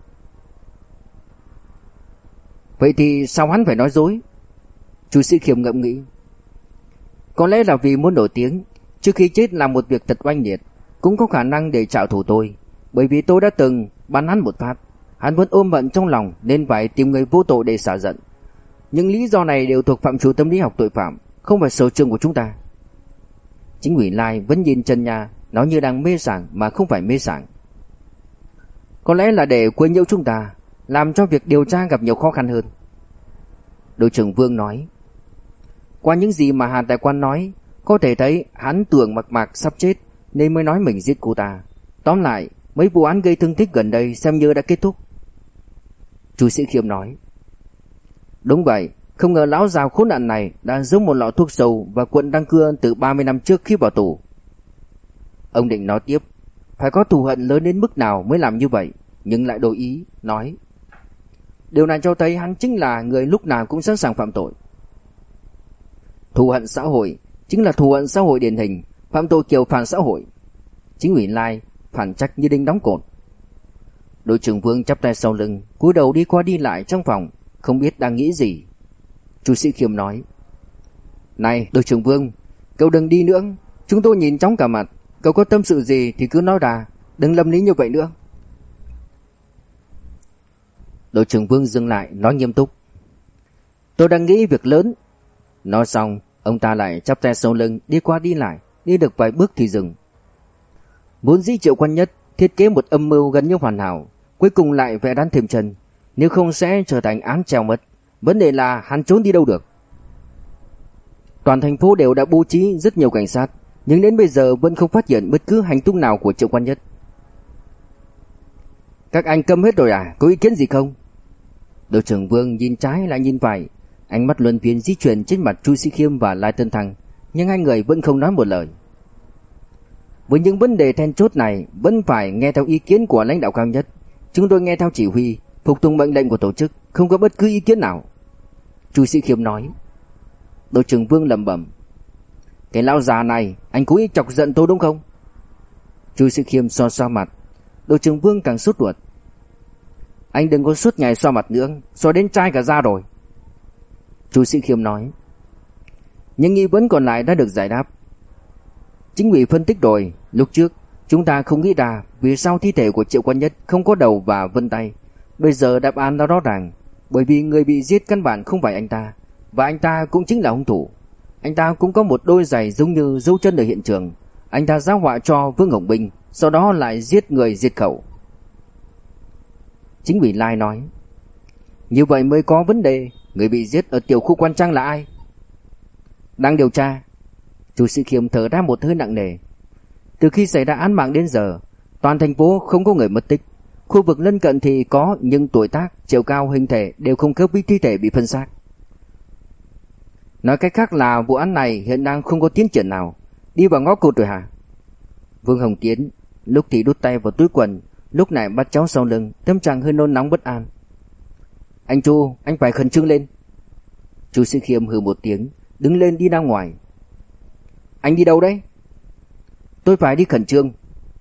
Vậy thì sao hắn phải nói dối? Chu Sĩ Khiêm ngẫm nghĩ. Có lẽ là vì muốn nổi tiếng, trước khi chết làm một việc thật oanh liệt, cũng có khả năng để trả thù tôi, bởi vì tôi đã từng bắn hắn một phát. Hắn vẫn ôm hận trong lòng nên phải tìm người vô tội để xả giận. Những lý do này đều thuộc phạm trù tâm lý học tội phạm, không phải sở trường của chúng ta. Chính ủy Lai vẫn nhìn trần nhà, nói như đang mê sảng mà không phải mê sảng. Có lẽ là để quấy nhiễu chúng ta, làm cho việc điều tra gặp nhiều khó khăn hơn. Đội trưởng Vương nói, Qua những gì mà Hàn Tài Quan nói, có thể thấy hắn tưởng Mạc Mạc sắp chết nên mới nói mình giết cô ta. Tóm lại, mấy vụ án gây thương tích gần đây xem như đã kết thúc. Chu Sĩ Khiêm nói. Đúng vậy, không ngờ lão già khốn nạn này đã giấu một lọ thuốc sâu và cuộn đăng cưa từ ba mươi năm trước khi vào tù. Ông định nói tiếp, phải có thù hận lớn đến mức nào mới làm như vậy, nhưng lại đổi ý, nói. Điều này cho thấy hắn chính là người lúc nào cũng sẵn sàng phạm tội. Thù hận xã hội chính là thù hận xã hội điển hình, phạm tội kiểu phản xã hội. Chính ủy Lai phản trách như đinh đóng cột. Đội trưởng Vương chắp tay sau lưng, cúi đầu đi qua đi lại trong phòng, không biết đang nghĩ gì. Chu Sĩ Khiêm nói. Này đội trưởng Vương, cậu đừng đi nữa, chúng tôi nhìn chóng cả mặt. Cậu có tâm sự gì thì cứ nói ra, đừng lâm lý như vậy nữa. Đội trưởng Vương dừng lại, nói nghiêm túc. Tôi đang nghĩ việc lớn. Nói xong, ông ta lại chắp tay sau lưng, đi qua đi lại, đi được vài bước thì dừng. Vốn dĩ Triệu Quan Nhất thiết kế một âm mưu gần như hoàn hảo, cuối cùng lại vẽ đan thêm chân, nếu không sẽ trở thành án treo mất. Vấn đề là hắn trốn đi đâu được. Toàn thành phố đều đã bố trí rất nhiều cảnh sát, nhưng đến bây giờ vẫn không phát hiện bất cứ hành tung nào của Triệu Quan Nhất. Các anh câm hết rồi à, có ý kiến gì không? Đội trưởng Vương nhìn trái lại nhìn phải, ánh mắt luân phiên di chuyển trên mặt Chu Sĩ Khiêm và Lai Tân Thăng, nhưng hai người vẫn không nói một lời. Với những vấn đề then chốt này vẫn phải nghe theo ý kiến của lãnh đạo cao nhất. Chúng tôi nghe theo chỉ huy, phục tùng mệnh lệnh của tổ chức, không có bất cứ ý kiến nào. Chu Sĩ Khiêm nói. Đội trưởng Vương lẩm bẩm. Cái lão già này, anh cố ý chọc giận tôi đúng không? Chu Sĩ Khiêm xoa xoa mặt. Đội trưởng Vương càng sốt ruột. Anh đừng có suốt ngày xoa mặt nữa, xoa đến chai cả da rồi. Chu Sĩ Khiêm nói. Những nghi vấn còn lại đã được giải đáp. Chính vì phân tích rồi, lúc trước chúng ta không nghĩ ra vì sao thi thể của Triệu Quan Nhất không có đầu và vân tay. Bây giờ đáp án đã rõ ràng, bởi vì người bị giết căn bản không phải anh ta, và anh ta cũng chính là hung thủ. Anh ta cũng có một đôi giày giống như dấu chân ở hiện trường. Anh ta giao họa cho Vương Hồng Binh, sau đó lại giết người diệt khẩu. Chính ủy Lai nói. Như vậy mới có vấn đề. Người bị giết ở tiểu khu Quan Trang là ai? Đang điều tra. Chu Sĩ Khiêm thở ra một hơi nặng nề. Từ khi xảy ra án mạng đến giờ, toàn thành phố không có người mất tích. Khu vực lân cận thì có, nhưng tuổi tác, chiều cao, hình thể đều không khớp với thi thể bị phân xác. Nói cách khác là vụ án này hiện đang không có tiến triển nào. Đi vào ngõ cụt rồi hả? Vương Hồng Tiến lúc thì đút tay vào túi quần, lúc này bắt cháu sau lưng, tâm trạng hơi nôn nóng bất an. Anh Chu, anh phải khẩn trương lên. Chu Sĩ Khiêm hừ một tiếng, đứng lên đi ra ngoài. Anh đi đâu đấy? Tôi phải đi khẩn trương.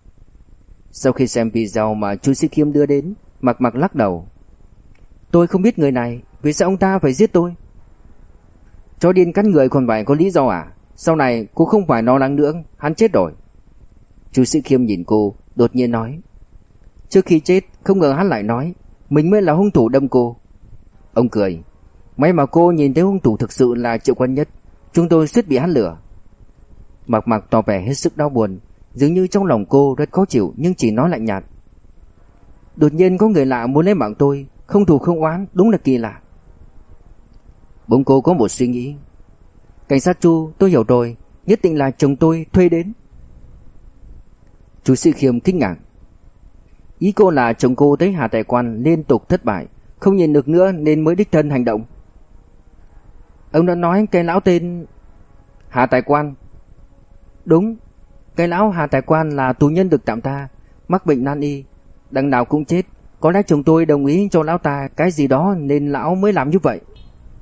Sau khi xem video mà Chu Sĩ Khiêm đưa đến, Mạc Mạc lắc đầu. Tôi không biết người này, vì sao ông ta phải giết tôi? Chó điên cắn người còn phải có lý do à? Sau này cô không phải lo lắng nữa, hắn chết rồi. Chu Sĩ Khiêm nhìn cô, đột nhiên nói. Trước khi chết, không ngờ hắn lại nói mình mới là hung thủ đâm cô. Ông cười. May mà cô nhìn thấy hung thủ thực sự là Triệu Quan Nhất, chúng tôi suýt bị hắn lừa. Mạc Mạc tỏ vẻ hết sức đau buồn, dường như trong lòng cô rất khó chịu, nhưng chỉ nói lạnh nhạt. Đột nhiên có người lạ muốn lấy mạng tôi, không thù không oán, đúng là kỳ lạ. Bỗng cô có một suy nghĩ. Cảnh sát Chu, tôi hiểu rồi, nhất định là chồng tôi thuê đến. Chu Sĩ Khiêm kinh ngạc. Ý cô là chồng cô thấy Hà Tài Quan liên tục thất bại, không nhìn được nữa nên mới đích thân hành động. Ông đã nói cái lão tên Hà Tài Quan. Đúng, cái lão Hà Tài Quan là tù nhân được tạm tha, mắc bệnh nan y, đằng nào cũng chết. Có lẽ chồng tôi đồng ý cho lão ta cái gì đó nên lão mới làm như vậy.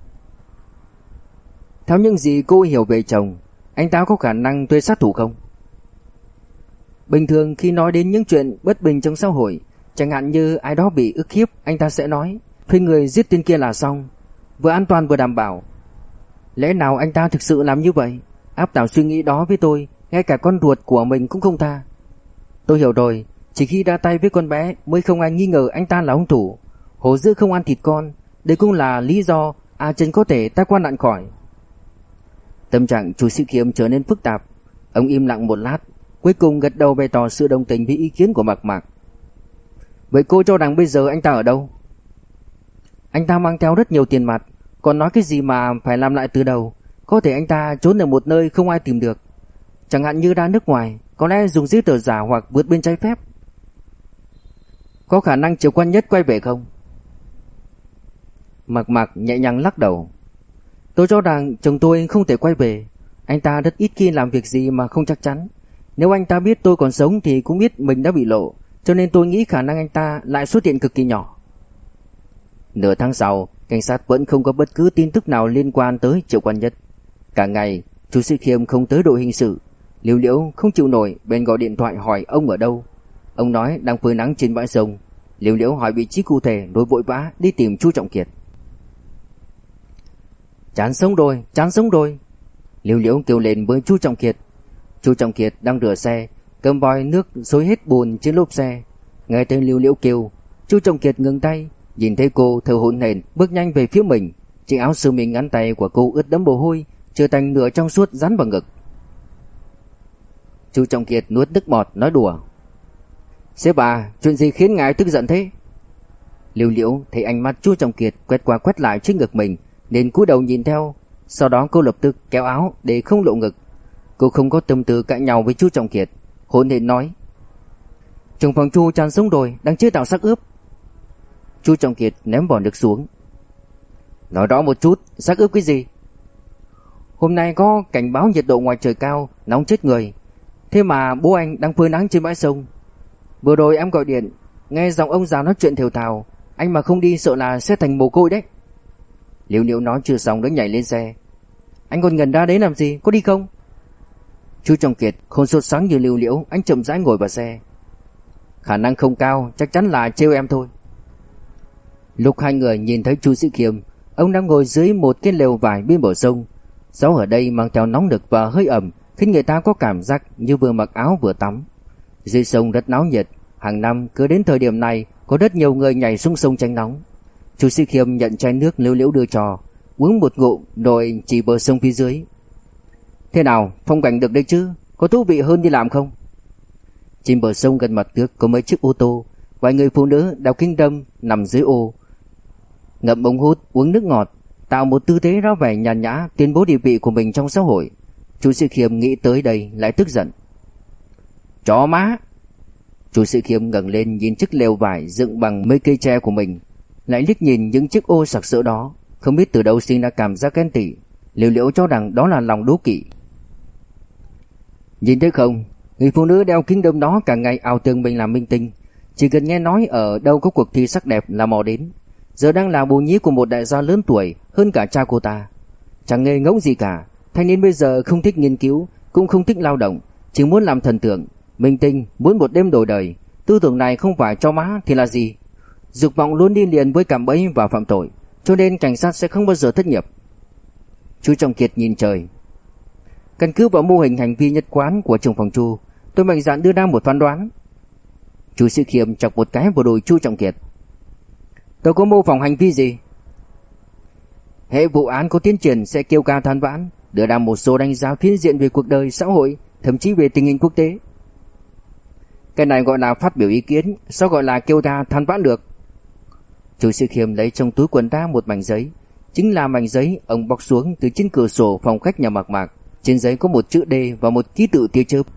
Theo những gì cô hiểu về chồng, anh ta có khả năng thuê sát thủ không? Bình thường khi nói đến những chuyện bất bình trong xã hội, chẳng hạn như ai đó bị ức hiếp, anh ta sẽ nói thuê người giết tên kia là xong, vừa an toàn vừa đảm bảo. Lẽ nào anh ta thực sự làm như vậy? Áp đảo suy nghĩ đó với tôi, ngay cả con ruột của mình cũng không tha. Tôi hiểu rồi, chỉ khi ra tay với con bé mới không ai nghi ngờ anh ta là hung thủ. Hổ dữ không ăn thịt con, đây cũng là lý do A Trần có thể tai qua nạn khỏi. Tâm trạng Chu Sĩ Khiêm trở nên phức tạp. Ông im lặng một lát, cuối cùng gật đầu bày tỏ sự đồng tình với ý kiến của Mạc Mạc. Vậy cô cho rằng bây giờ anh ta ở đâu? Anh ta mang theo rất nhiều tiền mặt, còn nói cái gì mà phải làm lại từ đầu. Có thể anh ta trốn ở một nơi không ai tìm được, chẳng hạn như ra nước ngoài, có lẽ dùng giấy tờ giả hoặc vượt biên trái phép. Có khả năng Triệu Quan Nhất quay về không? Mạc Mạc nhẹ nhàng lắc đầu. Tôi cho rằng chồng tôi không thể quay về. Anh ta rất ít khi làm việc gì mà không chắc chắn. Nếu anh ta biết tôi còn sống thì cũng biết mình đã bị lộ, cho nên tôi nghĩ khả năng anh ta lại xuất hiện cực kỳ nhỏ. Nửa tháng sau, cảnh sát vẫn không có bất cứ tin tức nào liên quan tới Triệu Quan Nhất. Cả ngày, Chu Sĩ Khiêm không tới đội hình sự. Liễu Liễu không chịu nổi bèn gọi điện thoại hỏi ông ở đâu. Ông nói đang phơi nắng trên bãi sông. Liễu Liễu hỏi vị trí cụ thể rồi vội vã đi tìm Chu Trọng Kiệt. Chán sống rồi, chán sống rồi. Liễu Liễu kêu lên với Chu Trọng Kiệt. Chu Trọng Kiệt đang rửa xe, cầm vòi nước xối hết bùn trên lốp xe. Nghe thấy Liễu Liễu kêu, Chu Trọng Kiệt ngừng tay, nhìn thấy cô thở hổn hển bước nhanh về phía mình. Chiếc áo sơ mi ngắn tay của cô ướt đẫm mồ hôi, trở thành nửa trong suốt dán vào ngực. Chu Trọng Kiệt nuốt nước bọt nói đùa. Sếp à, chuyện gì khiến ngài tức giận thế? Liễu Liễu thấy ánh mắt Chu Trọng Kiệt quét qua quét lại trên ngực mình nên cúi đầu nhìn theo. Sau đó cô lập tức kéo áo để không lộ ngực. Cô không có tâm tư cãi nhau với Chu Trọng Kiệt, hỗn hển nói: Chồng phòng Chu chán sống rồi, đang chế tạo xác ướp. Chu Trọng Kiệt ném vỏ nước xuống. Nói rõ một chút, xác ướp cái gì? Hôm nay có cảnh báo nhiệt độ ngoài trời cao, nóng chết người. Thế mà bố anh đang phơi nắng trên bãi sông. Vừa rồi em gọi điện, nghe giọng ông già nói chuyện thều thào, anh mà không đi sợ là sẽ thành mồ côi đấy. Liễu Liễu nói chưa xong đã nhảy lên xe. Anh còn ngần ra đấy làm gì, có đi không? Chu Trọng Kiệt không sốt sắng như Liễu Liễu, anh chậm rãi ngồi vào xe. Khả năng không cao, chắc chắn là trêu em thôi. Lúc hai người nhìn thấy Chu Sĩ Khiêm, ông đang ngồi dưới một cái lều vải bên bờ sông. Gió ở đây mang theo nóng nực và hơi ẩm, khiến người ta có cảm giác như vừa mặc áo vừa tắm. Dưới sông rất náo nhiệt, hàng năm cứ đến thời điểm này có rất nhiều người nhảy xuống sông tránh nóng. Chu Sĩ Khiêm nhận chai nước Liễu Liễu đưa cho, uống một ngụm rồi chỉ bờ sông phía dưới. Thế nào, phong cảnh được đấy chứ, có thú vị hơn đi làm không? Trên bờ sông gần mặt nước có mấy chiếc ô tô, vài người phụ nữ đeo kính râm nằm dưới ô, ngậm ống hút uống nước ngọt, tạo một tư thế ra vẻ nhàn nhã tuyên bố địa vị của mình trong xã hội. Chu Sĩ Khiêm nghĩ tới đây lại tức giận. Chó má! Chu Sĩ Khiêm ngẩng lên nhìn chiếc lều vải dựng bằng mấy cây tre của mình, lại liếc nhìn những chiếc ô sặc sỡ đó, không biết từ đâu sinh ra cảm giác ghen tị. Liễu Liễu cho rằng đó là lòng đố kỵ. Nhìn thấy không, người phụ nữ đeo kính đâm đó cả ngày ảo tưởng mình là minh tinh, chỉ cần nghe nói ở đâu có cuộc thi sắc đẹp là mò đến. Giờ đang là bồ nhí của một đại gia lớn tuổi hơn cả cha cô ta. Chẳng ngây ngỗng gì cả, thanh niên bây giờ không thích nghiên cứu, cũng không thích lao động, chỉ muốn làm thần tượng, minh tinh, muốn một đêm đổi đời. Tư tưởng này không phải cho má thì là gì? Dục vọng luôn đi liền với cạm bẫy và phạm tội, cho nên cảnh sát sẽ không bao giờ thất nghiệp. Chu Trọng Kiệt nhìn trời. Căn cứ vào mô hình hành vi nhất quán của trưởng phòng Chu, tôi mạnh dạn đưa ra một phán đoán. Chu Sĩ Khiêm chọc một cái vào đùi Chu Trọng Kiệt. Tôi có mô phỏng hành vi gì? Hệ vụ án có tiến triển sẽ kêu ca than vãn, đưa ra một số đánh giá phiến diện về cuộc đời xã hội, thậm chí về tình hình quốc tế. Cái này gọi là phát biểu ý kiến, sao gọi là kêu ca than vãn được? Chu Sĩ Khiêm lấy trong túi quần ra một mảnh giấy, chính là mảnh giấy ông bóc xuống từ trên cửa sổ phòng khách nhà Mạc Mạc. Trên giấy có một chữ D và một ký tự tia chớp.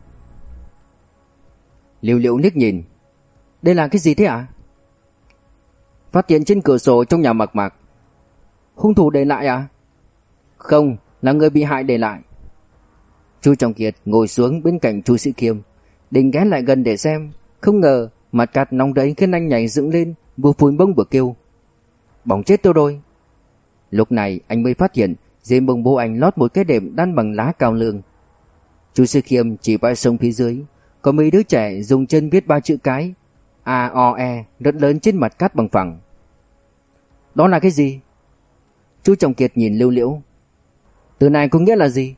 Liễu Liễu liếc nhìn. Đây là cái gì thế ạ? À? Phát hiện trên cửa sổ trong nhà Mạc Mạc. Hung thủ để lại à? Không, là người bị hại để lại. Chu Trọng Kiệt ngồi xuống bên cạnh Chu Sĩ Khiêm, định ghé lại gần để xem. Không ngờ mặt cát nóng đấy khiến anh nhảy dựng lên, vừa phủi bông vừa kêu. Bỏng chết tôi rồi. Lúc này anh mới phát hiện dưới mông bố anh lót một cái đệm đan bằng lá cao lương. Chu Sĩ Khiêm chỉ bãi sông phía dưới, có mấy đứa trẻ dùng chân viết ba chữ cái A O E rất lớn trên mặt cát bằng phẳng. Đó là cái gì? Chu Trọng Kiệt nhìn Liễu Liễu. Từ này có nghĩa là gì?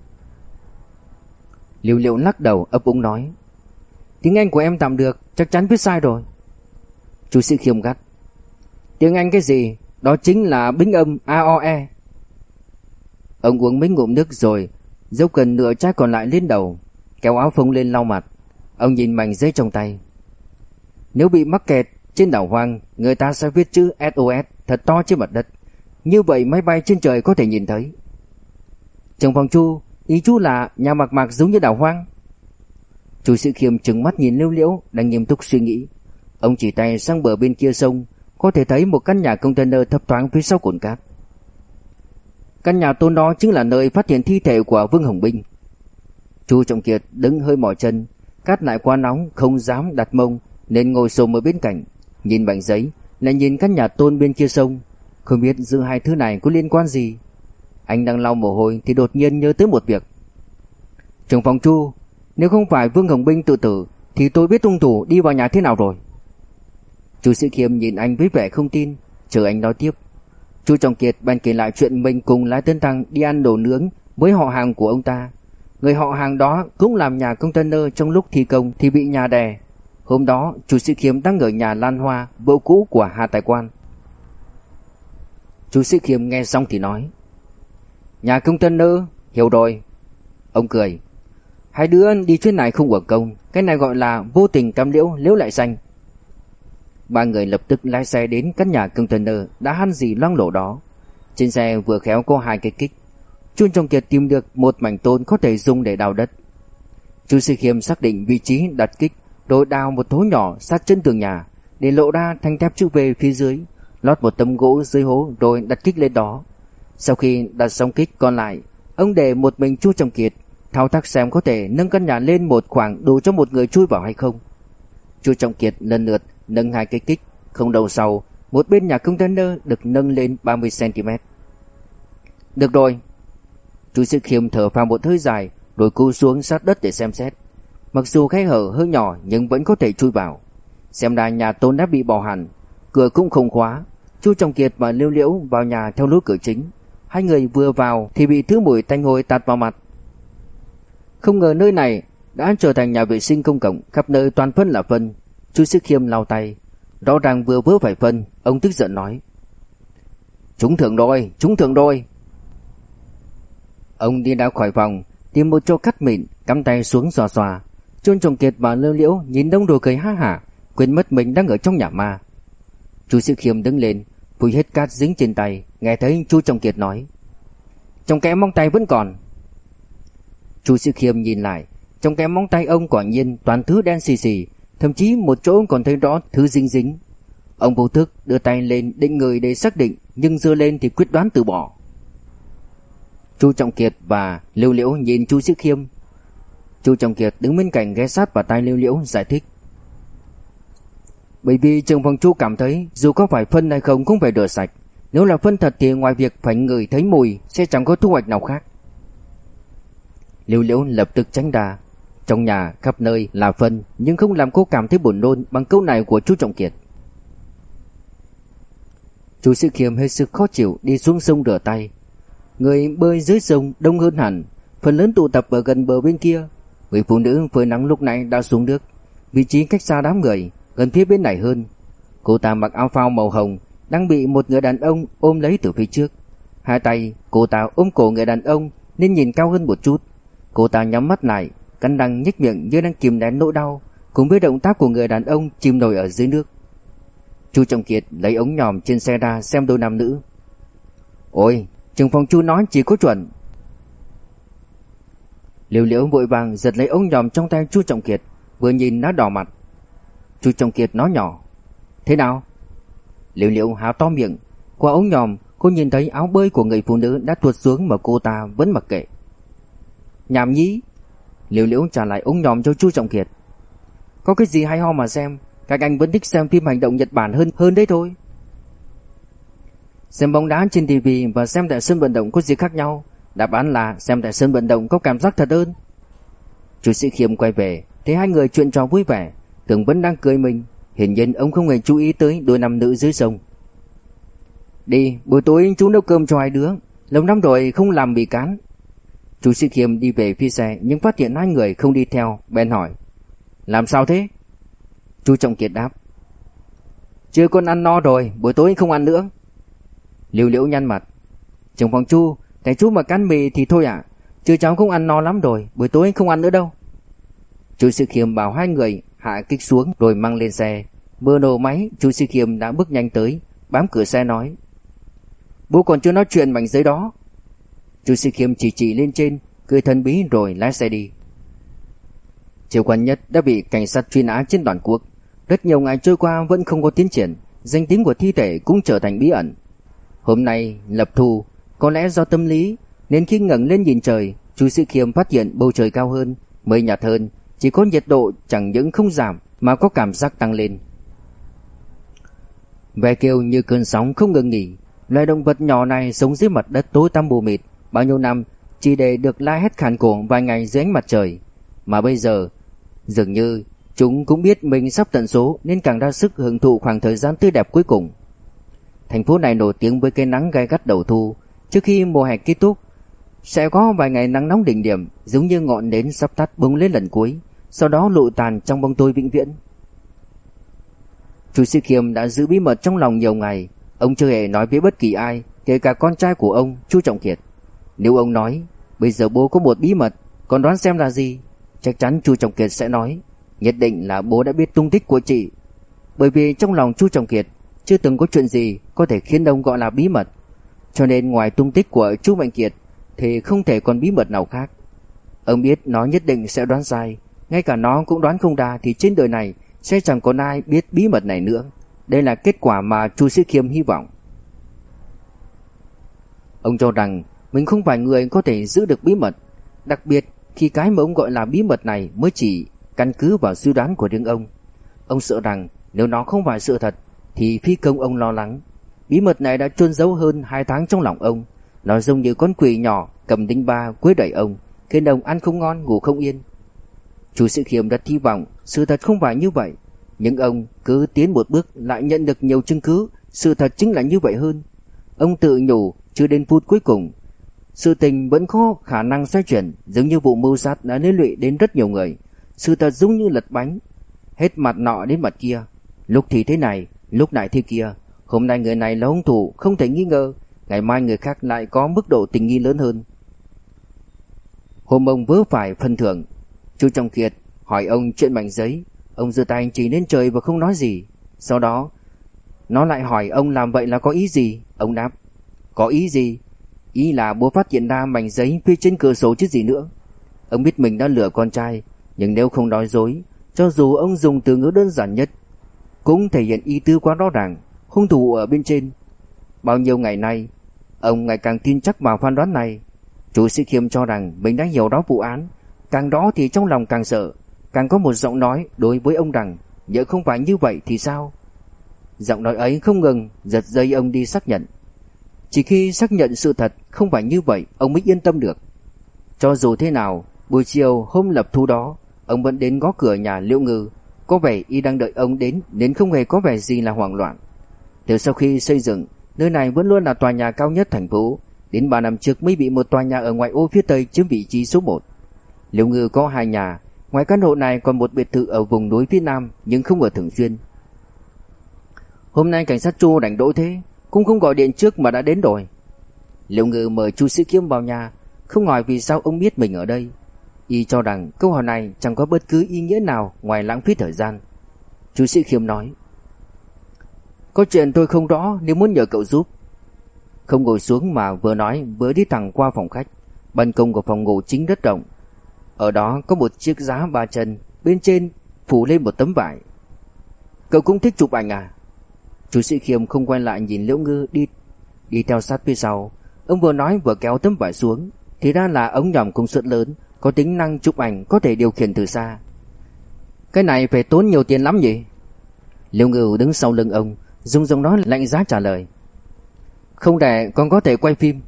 Liễu Liễu lắc đầu ấp úng nói. Tiếng Anh của em tạm được, chắc chắn viết sai rồi. Chu Sĩ Khiêm gắt. Tiếng Anh cái gì? Đó chính là bính âm A O E. Ông uống mấy ngụm nước rồi dốc gần nửa chai còn lại lên đầu, kéo áo phông lên lau mặt. Ông nhìn mảnh giấy trong tay. Nếu bị mắc kẹt trên đảo hoang, người ta sẽ viết chữ S O S thật to trên mặt đất, như vậy máy bay trên trời có thể nhìn thấy. Trưởng phòng Chu, ý chú là nhà Mạc Mạc giống như đảo hoang? Chu Sĩ Khiêm trừng mắt nhìn Liễu Liễu, đang nghiêm túc suy nghĩ. Ông chỉ tay sang bờ bên kia sông, có thể thấy một căn nhà container thấp thoáng phía sau cồn cát. Căn nhà Tôn đó chính là nơi phát hiện thi thể của Vương Hồng Binh. Chu Trọng Kiệt đứng hơi mỏi chân, cát lại quá nóng không dám đặt mông nên ngồi xổm ở bên cạnh, nhìn mảnh giấy, lại nhìn căn nhà Tôn bên kia sông, không biết giữa hai thứ này có liên quan gì. Anh đang lau mồ hôi thì đột nhiên nhớ tới một việc. Trưởng phòng Chu, nếu không phải Vương Hồng Binh tự tử thì tôi biết hung thủ đi vào nhà thế nào rồi. Chu Sĩ Khiêm nhìn anh với vẻ không tin, chờ anh nói tiếp. Chu Trọng Kiệt bèn kể lại chuyện mình cùng Lái Tấn Tăng đi ăn đồ nướng với họ hàng của ông ta. Người họ hàng đó cũng làm nhà container trong lúc thi công thì bị nhà đè. Hôm đó Chu Sĩ Khiêm đang ở nhà Lan Hoa, vợ cũ của Hà Tài Quan. Chu Sĩ Khiêm nghe xong thì nói: Nhà container, hiểu rồi. Ông cười: Hai đứa đi chuyến này không uổng công, cái này gọi là vô tình cam liễu liễu lại xanh. Ba người lập tức lái xe đến căn nhà container đã han gì loang lổ đó. Trên xe vừa khéo có hai cái kích. Chu Trọng Kiệt tìm được một mảnh tôn có thể dùng để đào đất. Chu Sĩ Khiêm xác định vị trí đặt kích, rồi đào một hố nhỏ sát chân tường nhà để lộ ra thanh thép chữ V phía dưới, lót một tấm gỗ dưới hố rồi đặt kích lên đó. Sau khi đặt xong kích còn lại, ông để một mình Chu Trọng Kiệt thao tác xem có thể nâng căn nhà lên một khoảng đủ cho một người chui vào hay không. Chu Trọng Kiệt lần lượt nâng hai cái kích, không lâu sau, một bên nhà container được nâng lên ba mươi xăng ti mét. Được rồi. Chu Sĩ Khiêm thở phào một hơi dài, rồi cúi xuống sát đất để xem xét. Mặc dù khe hở hơi nhỏ nhưng vẫn có thể chui vào. Xem ra nhà Tôn đã bị bỏ hẳn, cửa cũng không khóa. Chu Trọng Kiệt và Liễu Liễu vào nhà theo lối cửa chính. Hai người vừa vào thì bị thứ mùi tanh hôi tạt vào mặt. Không ngờ nơi này đã trở thành nhà vệ sinh công cộng, khắp nơi toàn phân là phân. Chu Sĩ Khiêm lau tay, rõ ràng vừa vớ phải phân. Ông tức giận nói: Trúng thưởng rồi, trúng thưởng rồi. Ông đi ra khỏi phòng, tìm một chỗ cắt mịn, cắm tay xuống xoa xoa. Chu Trọng Kiệt và Liễu Liễu nhìn đông đồ cười ha hả, quên mất mình đang ở trong nhà ma. Chu Sĩ Khiêm đứng lên, phủi hết cát dính trên tay, nghe thấy Chu Trọng Kiệt nói: Trong kẽ móng tay vẫn còn. Chu Sĩ Khiêm nhìn lại, trong kẽ móng tay ông quả nhiên toàn thứ đen xì xì, thậm chí một chỗ còn thấy rõ thứ dính dính. Ông vô thức đưa tay lên định người để xác định, nhưng giơ lên thì quyết đoán từ bỏ. Chu Trọng Kiệt và Liễu Liễu nhìn Chu Sĩ Khiêm. Chu Trọng Kiệt đứng bên cạnh ghé sát vào tai Liễu Liễu giải thích: Bởi vì trưởng phòng Chu cảm thấy dù có phải phân hay không cũng phải rửa sạch. Nếu là phân thật thì ngoài việc phải ngửi thấy mùi sẽ chẳng có thu hoạch nào khác. Liễu Liễu lập tức tránh ra. Trong nhà khắp nơi là phân, nhưng không làm cô cảm thấy buồn nôn bằng câu này của Chu Trọng Kiệt. Chu Sĩ Khiêm hết sức khó chịu đi xuống sông rửa tay. Người bơi dưới sông đông hơn hẳn, phần lớn tụ tập ở gần bờ bên kia. Người phụ nữ phơi nắng lúc này đã xuống nước, vị trí cách xa đám người, gần phía bên này hơn. Cô ta mặc áo phao màu hồng, đang bị một người đàn ông ôm lấy từ phía trước. Hai tay cô ta ôm cổ người đàn ông nên nhìn cao hơn một chút. Cô ta nhắm mắt lại, cắn răng nhếch miệng như đang kìm nén nỗi đau, cùng với động tác của người đàn ông chìm nổi ở dưới nước. Chu Trọng Kiệt lấy ống nhòm trên xe ra xem đôi nam nữ. Ôi, trưởng phòng Chu nói chỉ có chuẩn. Liễu Liễu vội vàng giật lấy ống nhòm trong tay Chu Trọng Kiệt, vừa nhìn đã đỏ mặt. Chu Trọng Kiệt nói nhỏ: Thế nào? Liễu Liễu há to miệng. Qua ống nhòm cô nhìn thấy áo bơi của người phụ nữ đã tuột xuống mà cô ta vẫn mặc kệ. Nhảm nhí. Liễu Liễu trả lại ống nhòm cho Chu Trọng Kiệt. Có cái gì hay ho mà xem, các anh vẫn thích xem phim hành động Nhật Bản hơn hơn đấy thôi. Xem bóng đá trên ti vi và xem tại sân vận động có gì khác nhau? Đáp án là xem tại sân vận động có cảm giác thật hơn. Chu Sĩ Khiêm quay về, thấy hai người chuyện trò vui vẻ, tưởng vẫn đang cười mình. Hiển nhiên ông không hề chú ý tới đôi nam nữ dưới sông. Đi, buổi tối chú nấu cơm cho hai đứa, lâu năm rồi không làm mì cán. Chu Sĩ Khiêm đi về phía xe nhưng phát hiện hai người không đi theo, bèn hỏi: Làm sao thế? Chu Trọng Kiệt đáp: Chưa con ăn no rồi, buổi tối không ăn nữa. Liễu Liễu nhăn mặt: Trưởng phòng Chu, để chú mà cán mì thì thôi ạ, chứ cháu cũng ăn no lắm rồi, buổi tối không ăn nữa đâu. Chu Sĩ Khiêm bảo hai người hạ kích xuống rồi mang lên xe. Vừa nổ máy, Chu Sĩ Khiêm đã bước nhanh tới, bám cửa xe nói: Bố còn chưa nói chuyện mảnh giấy đó. Chu Sĩ Khiêm chỉ chỉ lên trên, cười thần bí rồi lái xe đi. Triệu Quan Nhất đã bị cảnh sát truy nã trên toàn quốc. Rất nhiều ngày trôi qua vẫn không có tiến triển, danh tính của thi thể cũng trở thành bí ẩn. Hôm nay lập thu, có lẽ do tâm lý nên khi ngẩng lên nhìn trời, Chu Sĩ Khiêm phát hiện bầu trời cao hơn, mây nhạt hơn, chỉ có nhiệt độ chẳng những không giảm mà có cảm giác tăng lên. Ve kêu như cơn sóng không ngừng nghỉ. Loài động vật nhỏ này sống dưới mặt đất tối tăm mù mịt bao nhiêu năm chỉ để được la hét khàn cổ vài ngày dưới ánh mặt trời, mà bây giờ dường như chúng cũng biết mình sắp tận số nên càng ra sức hưởng thụ khoảng thời gian tươi đẹp cuối cùng. Thành phố này nổi tiếng với cái nắng gay gắt đầu thu. Trước khi mùa hè kết thúc sẽ có vài ngày nắng nóng đỉnh điểm, giống như ngọn nến sắp tắt bùng lên lần cuối, sau đó lụi tàn trong bóng tối vĩnh viễn. Chu Sĩ Khiêm đã giữ bí mật trong lòng nhiều ngày. Ông chưa hề nói với bất kỳ ai, kể cả con trai của ông, Chu Trọng Kiệt. Nếu ông nói bây giờ bố có một bí mật, còn đoán xem là gì, chắc chắn Chu Trọng Kiệt sẽ nói nhất định là bố đã biết tung tích của chị. Bởi vì trong lòng Chu Trọng Kiệt chưa từng có chuyện gì có thể khiến ông gọi là bí mật, cho nên ngoài tung tích của Chu Mạnh Kiệt thì không thể còn bí mật nào khác. Ông biết nó nhất định sẽ đoán sai, ngay cả nó cũng đoán không ra thì trên đời này sẽ chẳng còn ai biết bí mật này nữa. Đây là kết quả mà Chu Sĩ Khiêm hy vọng. Ông cho rằng mình không phải người có thể giữ được bí mật, đặc biệt khi cái mà ông gọi là bí mật này mới chỉ căn cứ vào suy đoán của riêng ông. Ông sợ rằng nếu nó không phải sự thật thì phi công ông lo lắng. Bí mật này đã chôn giấu hơn hai tháng trong lòng ông. Nó giống như con quỷ nhỏ cầm đinh ba quấy đẩy ông, khiến ông ăn không ngon ngủ không yên. Chu Sĩ Khiêm rất hy vọng sự thật không phải như vậy, nhưng ông cứ tiến một bước lại nhận được nhiều chứng cứ sự thật chính là như vậy hơn. Ông tự nhủ chưa đến phút cuối cùng, sự tình vẫn có khả năng xoay chuyển, giống như vụ mưu sát đã liên lụy đến rất nhiều người. Sự thật giống như lật bánh, hết mặt nọ đến mặt kia, lúc thì thế này, lúc lại thế kia. Hôm nay người này là hung thủ không thể nghi ngờ, ngày mai người khác lại có mức độ tình nghi lớn hơn. Hôm ông vớ phải phần thưởng, Chu Trọng Kiệt hỏi ông chuyện mảnh giấy. Ông giơ tay chỉ lên trời và không nói gì. Sau đó nó lại hỏi ông làm vậy là có ý gì. Ông đáp: có ý gì? Ý là bố phát hiện ra mảnh giấy phía trên cửa sổ chứ gì nữa. Ông biết mình đã lừa con trai, nhưng nếu không nói dối, cho dù ông dùng từ ngữ đơn giản nhất cũng thể hiện ý tứ quá rõ ràng. Hung thủ ở bên trên. Bao nhiêu ngày nay ông ngày càng tin chắc vào phán đoán này. Chu Sĩ Khiêm cho rằng mình đã hiểu rõ vụ án, càng đó thì trong lòng càng sợ. Càng có một giọng nói đối với ông rằng nhỡ không phải như vậy thì sao. Giọng nói ấy không ngừng giật dây ông đi xác nhận. Chỉ khi xác nhận sự thật không phải như vậy, ông mới yên tâm được. Cho dù thế nào, buổi chiều hôm lập thu đó, ông vẫn đến gõ cửa nhà Liễu Ngư. Có vẻ y đang đợi ông đến, nên không hề có vẻ gì là hoảng loạn. Từ sau khi xây dựng, nơi này vẫn luôn là tòa nhà cao nhất thành phố. Đến ba năm trước mới bị một tòa nhà ở ngoại ô phía tây chiếm vị trí số một. Liễu Ngư có hai nhà, ngoài căn hộ này còn một biệt thự ở vùng núi phía nam, nhưng không ở thường xuyên. Hôm nay cảnh sát Chu đánh đỗ thế, cũng không gọi điện trước mà đã đến rồi. Liễu Ngư mời Chu Sĩ Khiêm vào nhà, không hỏi vì sao ông biết mình ở đây. Y cho rằng câu hỏi này chẳng có bất cứ ý nghĩa nào ngoài lãng phí thời gian. Chu Sĩ Khiêm nói: có chuyện tôi không rõ nếu muốn nhờ cậu giúp. Không ngồi xuống mà vừa nói vừa đi thẳng qua phòng khách. Ban công của phòng ngủ chính rất rộng. Ở đó có một chiếc giá ba chân, bên trên phủ lên một tấm vải. Cậu cũng thích chụp ảnh à? Chu Sĩ Khiêm không quay lại nhìn Liễu Ngư đi đi theo sát phía sau. Ông vừa nói vừa kéo tấm vải xuống. Thì ra là ống nhòm công suất lớn, có tính năng chụp ảnh, có thể điều khiển từ xa. Cái này phải tốn nhiều tiền lắm nhỉ? Liễu Ngư đứng sau lưng ông, dùng giọng nói lạnh giá trả lời: không để còn có thể quay phim.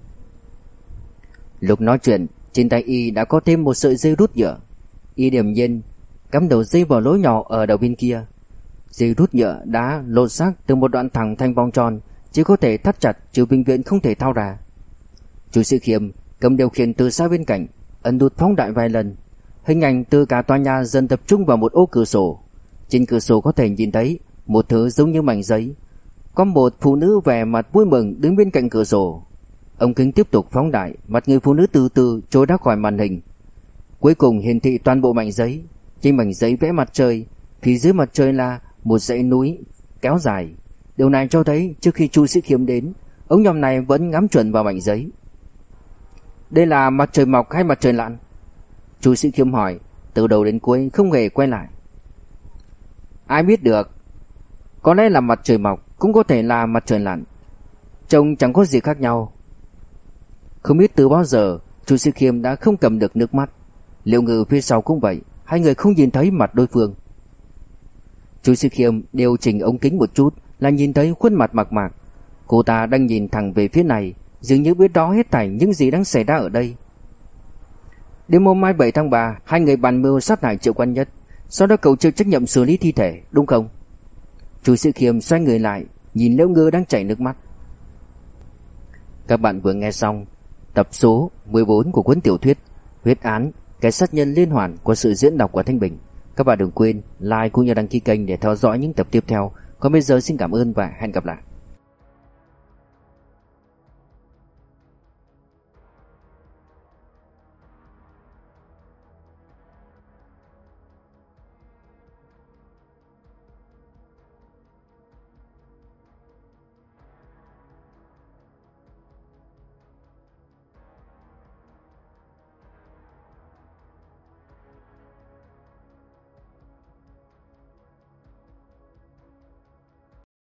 Lúc nói chuyện, trên tay y đã có thêm một sợi dây rút nhựa. Y điềm nhiên cắm đầu dây vào lỗ nhỏ ở đầu bên kia. Dây rút nhựa đã lột xác từ một đoạn thẳng thành vòng tròn, chỉ có thể thắt chặt chứ vĩnh viễn không thể thao ra. Chu Sĩ Khiêm cầm điều khiển từ xa bên cạnh, ấn nút phóng đại vài lần. Hình ảnh từ cả tòa nhà dần tập trung vào một ô cửa sổ. Trên cửa sổ có thể nhìn thấy một thứ giống như mảnh giấy. Có một phụ nữ vẻ mặt vui mừng đứng bên cạnh cửa sổ. Ống kính tiếp tục phóng đại, mặt người phụ nữ từ từ trôi ra khỏi màn hình. Cuối cùng hiển thị toàn bộ mảnh giấy. Trên mảnh giấy vẽ mặt trời, phía dưới mặt trời là một dãy núi kéo dài. Điều này cho thấy trước khi Chu Sĩ Khiêm đến, ống nhòm này vẫn ngắm chuẩn vào mảnh giấy. Đây là mặt trời mọc hay mặt trời lặn? Chu Sĩ Khiêm hỏi, từ đầu đến cuối không hề quay lại. Ai biết được, có lẽ là mặt trời mọc, cũng có thể là mặt trời lặn, trông chẳng có gì khác nhau. Không biết từ bao giờ Chu Sĩ Khiêm đã không cầm được nước mắt. Liễu Ngư phía sau cũng vậy, hai người không nhìn thấy mặt đối phương. Chu Sĩ Khiêm điều chỉnh ống kính một chút là nhìn thấy khuôn mặt Mạc Mạc. Cô ta đang nhìn thẳng về phía này, dường như biết rõ hết thảy những gì đang xảy ra ở đây. Đêm hôm mai bảy tháng ba, hai người bàn mưu sát hại Triệu Quan Nhất, sau đó cậu chịu trách nhiệm xử lý thi thể, đúng không? Chu Sĩ Khiêm xoay người lại, nhìn Liễu Ngư đang chảy nước mắt. Các bạn vừa nghe xong tập số mười bốn của cuốn tiểu thuyết Huyết án, cái sát nhân liên hoàn của sự diễn đọc của Thanh Bình. Các bạn đừng quên like cũng như đăng ký kênh để theo dõi những tập tiếp theo. Còn bây giờ xin cảm ơn và hẹn gặp lại.